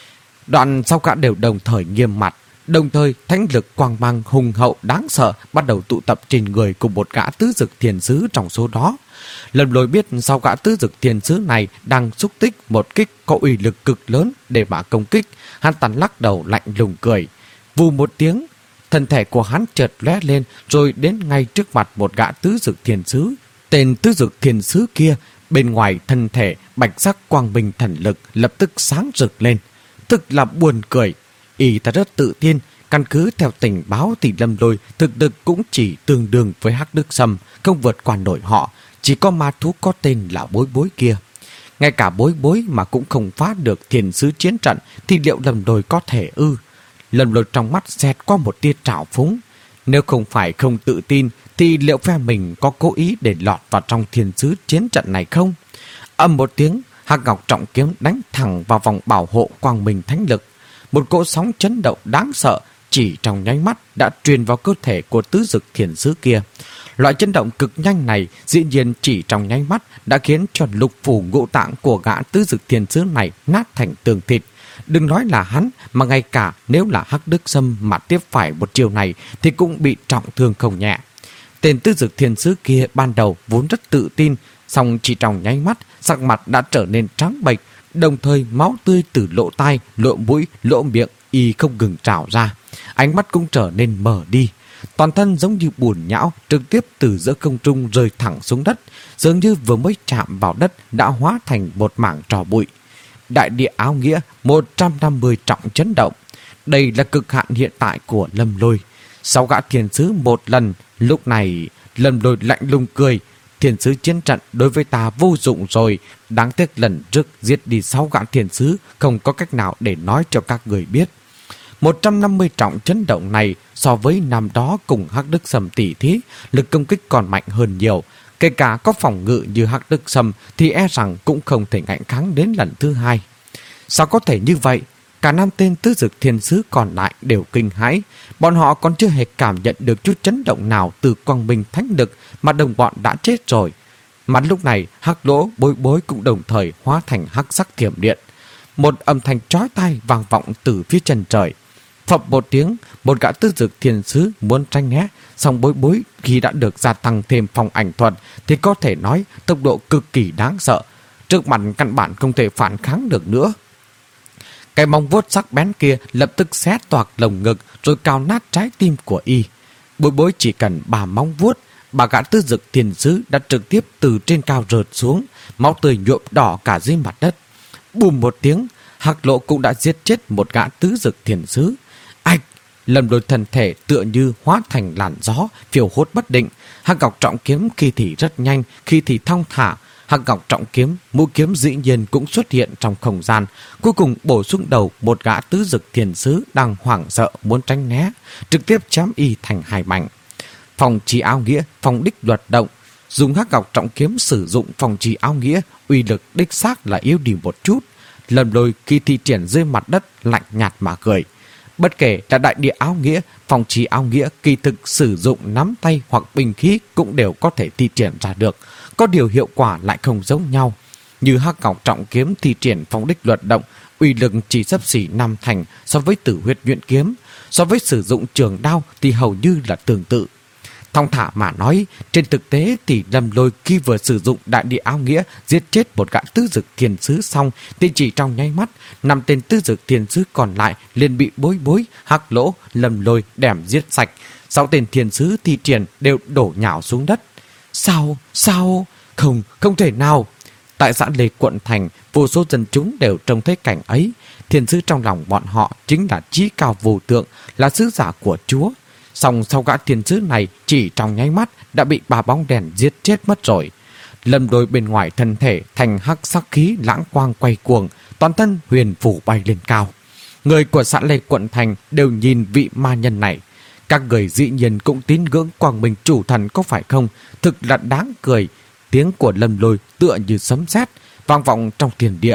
Đoạn sáu gã đều đồng thời nghiêm mặt. Đồng thời thánh lực quang mang hùng hậu đáng sợ bắt đầu tụ tập trên người của một gã tứ dực thiền sứ trong số đó. Lâm Lôi biết sáu gã tứ dực thiền sứ này đang xúc tích một kích có uy lực cực lớn để mà công kích. Hắn ta lắc đầu lạnh lùng cười. Vù một tiếng, thân thể của hắn chợt lóe lên rồi đến ngay trước mặt một gã tứ dực thiền sứ. Tên tứ dực thiền sứ kia, bên ngoài thân thể bạch sắc quang minh thần lực lập tức sáng rực lên. Thực là buồn cười. Y ta rất tự tin, căn cứ theo tình báo thì Lâm Lôi thực lực cũng chỉ tương đương với Hắc Đức Sâm, không vượt qua nổi họ. Chỉ có ma thú có tên là Bối Bối kia. Ngay cả Bối Bối mà cũng không phá được thiền sứ chiến trận thì liệu Lâm Lôi có thể ư? Lâm Lôi trong mắt xẹt qua một tia trào phúng. Nếu không phải không tự tin thì liệu phe mình có cố ý để lọt vào trong thiền sứ chiến trận này không? Âm một tiếng, Hắc Ngọc trọng kiếm đánh thẳng vào vòng bảo hộ quang minh thánh lực. Một cỗ sóng chấn động đáng sợ chỉ trong nháy mắt đã truyền vào cơ thể của tứ dực thiền sứ kia. Loại chấn động cực nhanh này dĩ nhiên chỉ trong nháy mắt đã khiến cho lục phủ ngũ tạng của gã tứ dực thiền sứ này nát thành tường thịt. Đừng nói là hắn, mà ngay cả nếu là Hắc Đức Sâm mà tiếp phải một chiều này thì cũng bị trọng thương không nhẹ. Tên tứ dực thiền sứ kia ban đầu vốn rất tự tin, song chỉ trong nháy mắt sắc mặt đã trở nên trắng bệch, đồng thời máu tươi từ lỗ tai, lỗ mũi, lỗ miệng y không ngừng trào ra. Ánh mắt cũng trở nên mờ đi. Toàn thân giống như bùn nhão trực tiếp từ giữa không trung rơi thẳng xuống đất, dường như vừa mới chạm vào đất đã hóa thành một mảng tro bụi. Đại địa áo nghĩa một trăm năm mươi trọng chấn động. Đây là cực hạn hiện tại của Lâm Lôi. Sau gã thiền sứ một lần, lúc này Lâm Lôi lạnh lùng cười. Thiền sứ chiến trận đối với ta vô dụng rồi. Đáng tiếc lần trước giết đi sáu gã thiền sứ, không có cách nào để nói cho các người biết. một trăm năm mươi trọng chấn động này so với năm đó cùng Hắc Đức Sâm tỉ thí, lực công kích còn mạnh hơn nhiều. Kể cả có phòng ngự như Hắc Đức Sâm thì e rằng cũng không thể ngạnh kháng đến lần thứ hai. Sao có thể như vậy? Cả năm tên tứ dực thiền sứ còn lại đều kinh hãi. Bọn họ còn chưa hề cảm nhận được chút chấn động nào từ quang minh thánh lực mà đồng bọn đã chết rồi. Mà lúc này Hắc Lỗ, Bối Bối cũng đồng thời hóa thành hắc sắc thiểm điện. Một âm thanh chói tai vang vọng từ phía chân trời. Phập một tiếng, một gã tứ dực thiền sứ muốn tranh né, song Bối Bối khi đã được gia tăng thêm phong ảnh thuật thì có thể nói tốc độ cực kỳ đáng sợ. Trước mặt căn bản không thể phản kháng được nữa. Cái móng vuốt sắc bén kia lập tức xé toạc lồng ngực rồi cào nát trái tim của y. Bối Bối chỉ cần ba móng vuốt, bà gã tứ dực thiền sứ đã trực tiếp từ trên cao rớt xuống, máu tươi nhuộm đỏ cả dưới mặt đất. Bùm một tiếng, Hắc Lộ cũng đã giết chết một gã tứ dực thiền sứ. Ạch! Lâm Lôi thân thể tựa như hóa thành làn gió, phiêu hốt bất định. Hắc Ngọc trọng kiếm khi thì rất nhanh, khi thì thong thả. Hắc Ngọc trọng kiếm, mũi kiếm dĩ nhiên cũng xuất hiện trong không gian, cuối cùng bổ xuống đầu một gã tứ dực thiền sứ đang hoảng sợ muốn tránh né, trực tiếp chém y thành hai mảnh. Phòng trì áo nghĩa, phòng đích luật động, dùng Hắc Ngọc trọng kiếm sử dụng phòng trì áo nghĩa, uy lực đích xác là yếu đi một chút. Lâm Lôi khi thi triển dưới mặt đất lạnh nhạt mà cười. Bất kể là đại địa áo nghĩa, phòng trì áo nghĩa, kỳ thực sử dụng nắm tay hoặc binh khí cũng đều có thể thi triển ra được. Có điều hiệu quả lại không giống nhau. Như Hắc Ngọc trọng kiếm thi triển phong đích luật động, uy lực chỉ xấp xỉ năm thành so với Tử Huyết nhuyễn kiếm. So với sử dụng trường đao thì hầu như là tương tự. Thong thả mà nói, trên thực tế thì Lâm Lôi khi vừa sử dụng đại địa áo nghĩa giết chết một gã tứ dực thiền sứ xong thì chỉ trong nháy mắt, năm tên tứ dực thiền sứ còn lại liền bị Bối Bối, Hắc Lỗ, Lâm Lôi đẻm giết sạch. Sáu tên thiền sứ thi triển đều đổ nhào xuống đất. Sao? Sao? Không, không thể nào! Tại xã Lê quận thành, vô số dân chúng đều trông thấy cảnh ấy. Thiền sứ trong lòng bọn họ chính là chí cao vô tượng, là sứ giả của Chúa. Song sau gã thiền sứ này chỉ trong nháy mắt đã bị bà bóng đèn giết chết mất rồi. Lâm Lôi bên ngoài thân thể thành hắc sắc khí lãng quang quay cuồng, toàn thân huyền phủ bay lên cao. Người của xã Lê quận thành đều nhìn vị ma nhân này. Các người dĩ nhiên cũng tín ngưỡng quang minh chủ thần có phải không? Thực là đáng cười. Tiếng của Lâm Lôi tựa như sấm sét vang vọng trong thiên địa.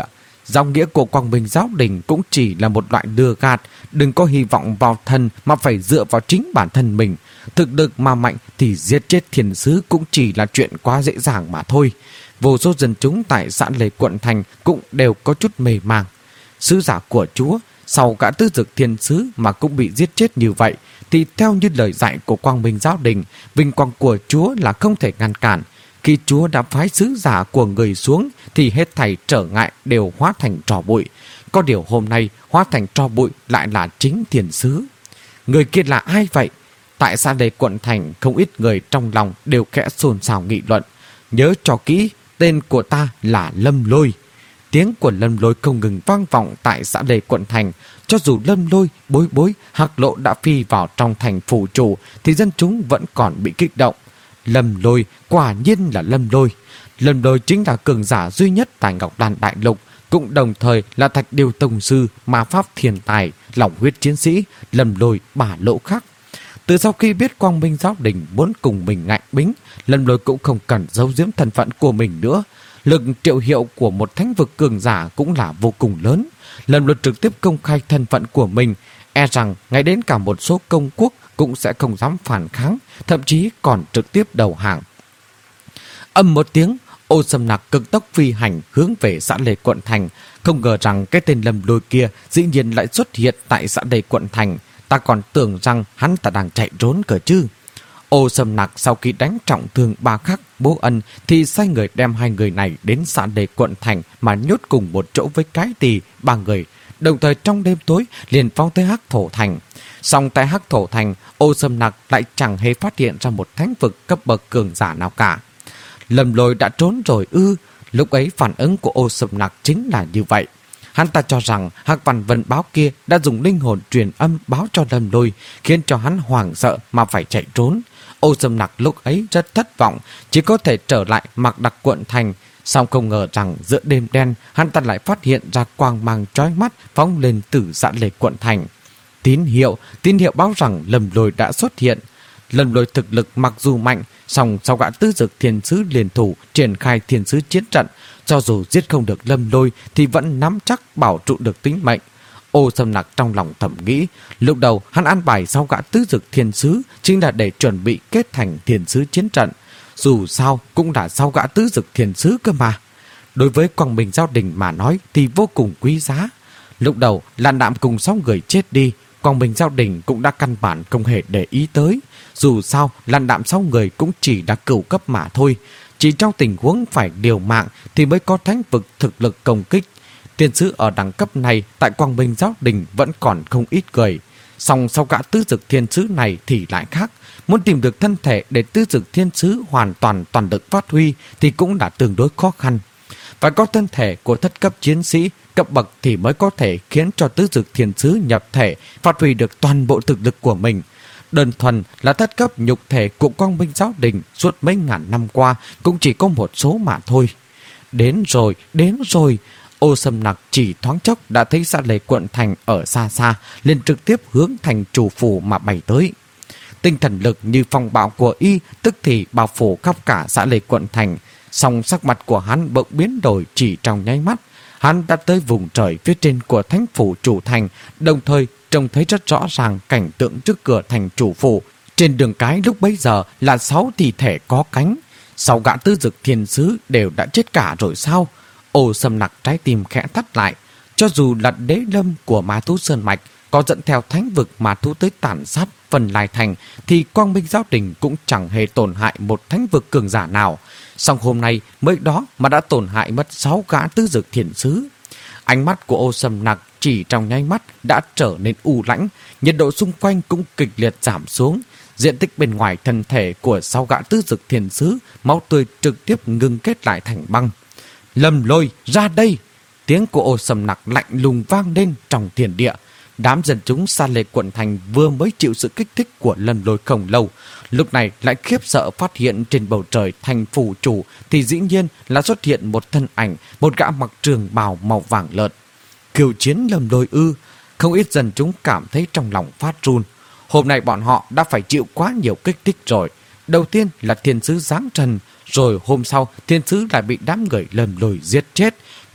Dòng nghĩa của Quang Minh Giáo Đình cũng chỉ là một loại lừa gạt, đừng có hy vọng vào thần mà phải dựa vào chính bản thân mình. Thực lực mà mạnh thì giết chết thiên sứ cũng chỉ là chuyện quá dễ dàng mà thôi. Vô số dân chúng tại xã Lê quận thành cũng đều có chút mê mang. Sứ giả của Chúa sau gã tứ dực thiên sứ mà cũng bị giết chết như vậy, thì theo như lời dạy của Quang Minh Giáo Đình, vinh quang của Chúa là không thể ngăn cản. Khi Chúa đã phái sứ giả của người xuống thì hết thảy trở ngại đều hóa thành tro bụi. Có điều hôm nay hóa thành tro bụi lại là chính thiên sứ. Người kia là ai vậy? Tại xã Lê quận thành, không ít người trong lòng đều kẽ xôn xao nghị luận. Nhớ cho kỹ, tên của ta là Lâm Lôi. Tiếng của Lâm Lôi không ngừng vang vọng tại xã Lê quận thành. Cho dù Lâm Lôi, Bối Bối, Hạc Lộ đã phi vào trong thành phủ chủ, thì dân chúng vẫn còn bị kích động. Lâm Lôi, quả nhiên là Lâm Lôi. Lâm Lôi chính là cường giả duy nhất tại Ngọc Đan Đại Lục, cũng đồng thời là Thạch Điêu Tông Sư, ma pháp thiên tài, lòng huyết chiến sĩ, Lâm Lôi bả lỗ khắc. Từ sau khi biết Quang Minh Giáo Đình muốn cùng mình ngạnh bính, Lâm Lôi cũng không cần giấu giếm thân phận của mình nữa. Lực triệu hiệu của một thánh vực cường giả cũng là vô cùng lớn. Lâm Lôi trực tiếp công khai thân phận của mình, e rằng ngay đến cả một số công quốc cũng sẽ không dám phản kháng, thậm chí còn trực tiếp đầu hàng. Âm một tiếng, Ô Sâm Nặc cực tốc phi hành hướng về xã Lê quận thành. Không ngờ rằng cái tên Lâm Lôi kia dĩ nhiên lại xuất hiện tại xã Lê quận thành. Ta còn tưởng rằng hắn ta đang chạy trốn cơ chứ. Ô Sâm Nặc sau khi đánh trọng thương Ba Khắc, Bố Ân thì sai người đem hai người này đến xã Lê quận thành mà nhốt cùng một chỗ với Cái Tỳ ba người. Đồng thời trong đêm tối liền phóng tới Hắc Thổ thành. Song tại Hắc Thổ thành, Ô Sâm Nặc lại chẳng hề phát hiện ra một thánh vực cấp bậc cường giả nào cả. Lâm Lôi đã trốn rồi ư? Lúc ấy phản ứng của Ô Sâm Nặc chính là như vậy. Hắn ta cho rằng Hắc Văn Vân Báo kia đã dùng linh hồn truyền âm báo cho Lâm Lôi, khiến cho hắn hoảng sợ mà phải chạy trốn. Ô Sâm Nặc lúc ấy rất thất vọng, chỉ có thể trở lại Mạc Đặc quận thành. Song không ngờ rằng giữa đêm đen, hắn ta lại phát hiện ra quang mang chói mắt phóng lên từ xã Lê quận thành. Tín hiệu, tín hiệu báo rằng Lâm Lôi đã xuất hiện. Lâm Lôi thực lực mặc dù mạnh, song sau gã tứ dực thiên sứ liên thủ triển khai thiên sứ chiến trận, cho dù giết không được Lâm Lôi thì vẫn nắm chắc bảo trụ được tính mệnh. Ô Sâm Nặc trong lòng thầm nghĩ, lúc đầu hắn an bài sau gã tứ dực thiên sứ chính là để chuẩn bị kết thành thiên sứ chiến trận. Dù sao cũng là sau gã tứ dực thiên sứ cơ mà. Đối với Quang Minh Giáo Đình mà nói thì vô cùng quý giá. Lúc đầu Lan Đạm cùng sáu người chết đi, Quang Minh Giáo Đình cũng đã căn bản không hề để ý tới. Dù sao Lan Đạm sáu người cũng chỉ là cửu cấp mà thôi. Chỉ trong tình huống phải liều mạng thì mới có thánh vực thực lực công kích. Thiên sứ ở đẳng cấp này tại Quang Minh Giáo Đình vẫn còn không ít người. Song sau gã tứ dực thiên sứ này thì lại khác. Muốn tìm được thân thể để tứ dực thiên sứ hoàn toàn toàn lực phát huy thì cũng là tương đối khó khăn. Phải có thân thể của thất cấp chiến sĩ cấp bậc thì mới có thể khiến cho tứ dực thiên sứ nhập thể, phát huy được toàn bộ thực lực của mình. Đơn thuần là thất cấp nhục thể của Quang Minh Giáo Đình suốt mấy ngàn năm qua cũng chỉ có một số mà thôi. Đến rồi, đến rồi. Ô Sâm Nặc chỉ thoáng chốc đã thấy xã Lê quận thành ở xa xa, liền trực tiếp hướng thành chủ phủ mà bay tới. Tinh thần lực như phong bạo của y tức thì bao phủ khắp cả xã Lê quận thành. Song sắc mặt của hắn bỗng biến đổi chỉ trong nháy mắt. Hắn đã tới vùng trời phía trên của thánh phủ chủ thành, đồng thời trông thấy rất rõ ràng cảnh tượng trước cửa thành chủ phủ. Trên đường cái lúc bấy giờ là sáu thi thể có cánh. Sáu gã tứ dực thiên sứ đều đã chết cả rồi sao? Ô Sâm Nặc trái tim khẽ thắt lại. Cho dù là đế lâm của ma thú Sơn Mạch có dẫn theo thánh vực ma thú tới tàn sát Vân Lai Thành, thì Quang Minh Giáo Đình cũng chẳng hề tổn hại một thánh vực cường giả nào. Song hôm nay mới đó mà đã tổn hại mất sáu gã tứ dực thiên sứ. Ánh mắt của Ô Sâm Nặc chỉ trong nháy mắt đã trở nên u lãnh, nhiệt độ xung quanh cũng kịch liệt giảm xuống. Diện tích bên ngoài thân thể của sáu gã tứ dực thiên sứ, máu tươi trực tiếp ngưng kết lại thành băng. Lâm Lôi, ra đây! Tiếng của Ô Sâm Nặc lạnh lùng vang lên trong thiên địa. Đám dân chúng xa Lê quận thành vừa mới chịu sự kích thích của Lâm Lôi không lâu, lúc này lại khiếp sợ phát hiện trên bầu trời thành phủ chủ thì dĩ nhiên là xuất hiện một thân ảnh, một gã mặc trường bào màu vàng lợn. Kiều chiến Lâm Lôi ư? Không ít dân chúng cảm thấy trong lòng phát run. Hôm nay bọn họ đã phải chịu quá nhiều kích thích rồi. Đầu tiên là thiên sứ giáng trần, rồi hôm sau thiên sứ lại bị đám người Lâm Lôi giết chết.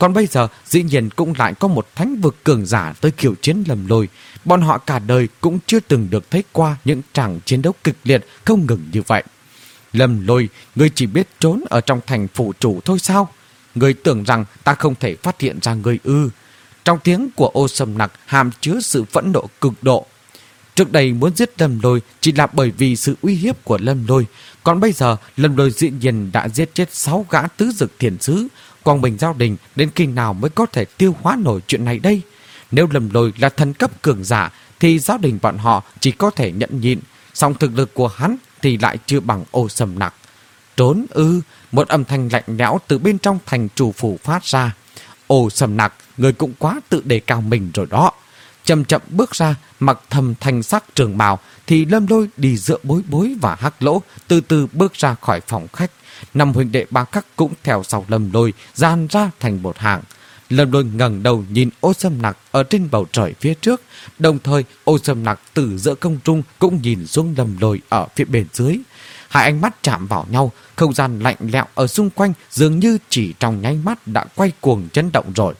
Còn bây giờ dĩ nhiên cũng lại có một thánh vực cường giả tới khiêu chiến Lâm Lôi. Bọn họ cả đời cũng chưa từng được thấy qua những tràng chiến đấu kịch liệt không ngừng như vậy. Lâm Lôi, ngươi chỉ biết trốn ở trong thành phủ chủ thôi sao? Ngươi tưởng rằng ta không thể phát hiện ra ngươi ư? Trong tiếng của Ô Sầm Nặc hàm chứa sự phẫn nộ cực độ. Trước đây muốn giết Lâm Lôi chỉ là bởi vì sự uy hiếp của Lâm Lôi. Còn bây giờ Lâm Lôi dĩ nhiên đã giết chết sáu gã tứ dực thiền sứ. Quang Bình Giao Đình đến khi nào mới có thể tiêu hóa nổi chuyện này đây? Nếu Lâm Lôi là thần cấp cường giả thì Giao Đình bọn họ chỉ có thể nhận nhịn. Song thực lực của hắn thì lại chưa bằng Ô Sầm Nặc. Trốn ư? Một âm thanh lạnh lẽo từ bên trong thành chủ phủ phát ra. Ô Sầm Nặc, người cũng quá tự đề cao mình rồi đó. Chậm chậm bước ra, mặc thầm thanh sắc trường bào, thì Lâm Lôi đi giữa Bối Bối và Hắc Lỗ, từ từ bước ra khỏi phòng khách. Năm huynh đệ ba Khắc cũng theo sau Lâm Lôi, dàn ra thành một hàng. Lâm Lôi ngẩng đầu nhìn Ô Sầm Nặc ở trên bầu trời phía trước, đồng thời Ô Sầm Nặc từ giữa không trung cũng nhìn xuống Lâm Lôi ở phía bên dưới. Hai ánh mắt chạm vào nhau, không gian lạnh lẽo ở xung quanh dường như chỉ trong nháy mắt đã quay cuồng chấn động rồi.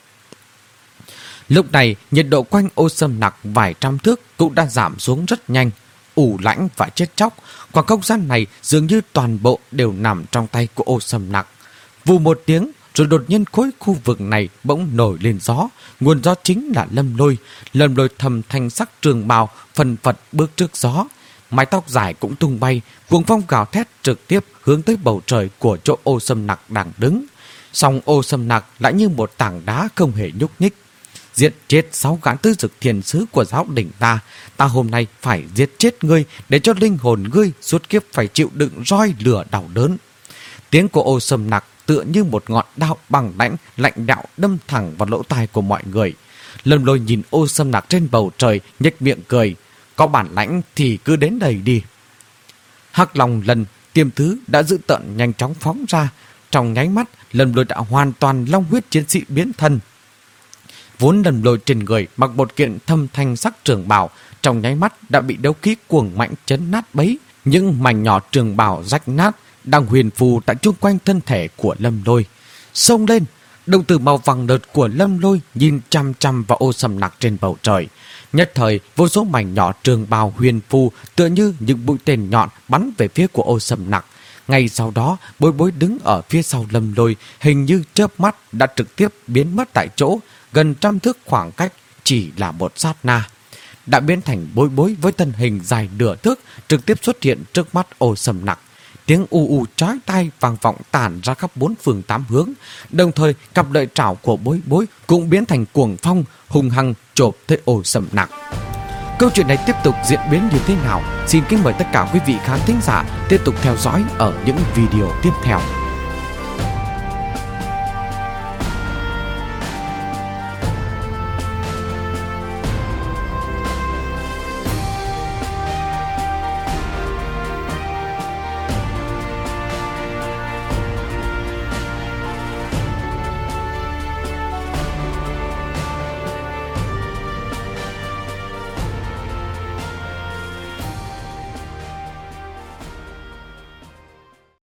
Lúc này, nhiệt độ quanh Ô Sầm Nặc vài trăm thước cũng đã giảm xuống rất nhanh, ủ lãnh và chết chóc. Khoảng không gian này dường như toàn bộ đều nằm trong tay của Ô Sầm Nặc. Vù một tiếng, rồi đột nhiên khối khu vực này bỗng nổi lên gió. Nguồn gió chính là Lâm Lôi. Lâm Lôi thầm thanh sắc trường bào, phần phật bước trước gió. Mái tóc dài cũng tung bay, cuồng phong gào thét trực tiếp hướng tới bầu trời của chỗ Ô Sầm Nặc đang đứng. Song Ô Sầm Nặc lại như một tảng đá không hề nhúc nhích. Giết chết sáu gã tứ dực thiền sứ của giáo đình ta, ta hôm nay phải giết chết ngươi để cho linh hồn ngươi suốt kiếp phải chịu đựng roi lửa đau đớn. Tiếng của Ô Sầm Nặc tựa như một ngọn đao bằng lãnh lạnh lẽo đâm thẳng vào lỗ tai của mọi người. Lâm Lôi nhìn Ô Sầm Nặc trên bầu trời, nhếch miệng cười. Có bản lãnh thì cứ đến đây đi. Hắc Long Lần, Tiêm Thứ đã giữ tợn nhanh chóng phóng ra. Trong nháy mắt, Lâm Lôi đã hoàn toàn long huyết chiến sĩ biến thân. Vốn Lâm Lôi trên người mặc một kiện thâm thanh sắc trường bào, trong nháy mắt đã bị đấu khí cuồng mạnh chấn nát bấy. Những mảnh nhỏ trường bào rách nát đang huyền phù tại chung quanh thân thể của Lâm Lôi. Xông lên, đồng tử màu vàng đợt của Lâm Lôi nhìn chăm chăm vào Ô Sầm Nặc trên bầu trời. Nhất thời, vô số mảnh nhỏ trường bào huyền phù tựa như những mũi tên nhọn bắn về phía của Ô Sầm Nặc. Ngay sau đó, Bối Bối đứng ở phía sau Lâm Lôi, hình như chớp mắt đã trực tiếp biến mất tại chỗ, gần trăm thước khoảng cách chỉ là một sát na. Đã biến thành Bối Bối với thân hình dài nửa thước, trực tiếp xuất hiện trước mắt Ô Sầm Nặc. Tiếng u u chói tai vang vọng tản ra khắp bốn phương tám hướng, đồng thời cặp lợi trảo của Bối Bối cũng biến thành cuồng phong, hung hăng chộp tới Ô Sầm Nặc. Câu chuyện này tiếp tục diễn biến như thế nào? Xin kính mời tất cả quý vị khán thính giả tiếp tục theo dõi ở những video tiếp theo.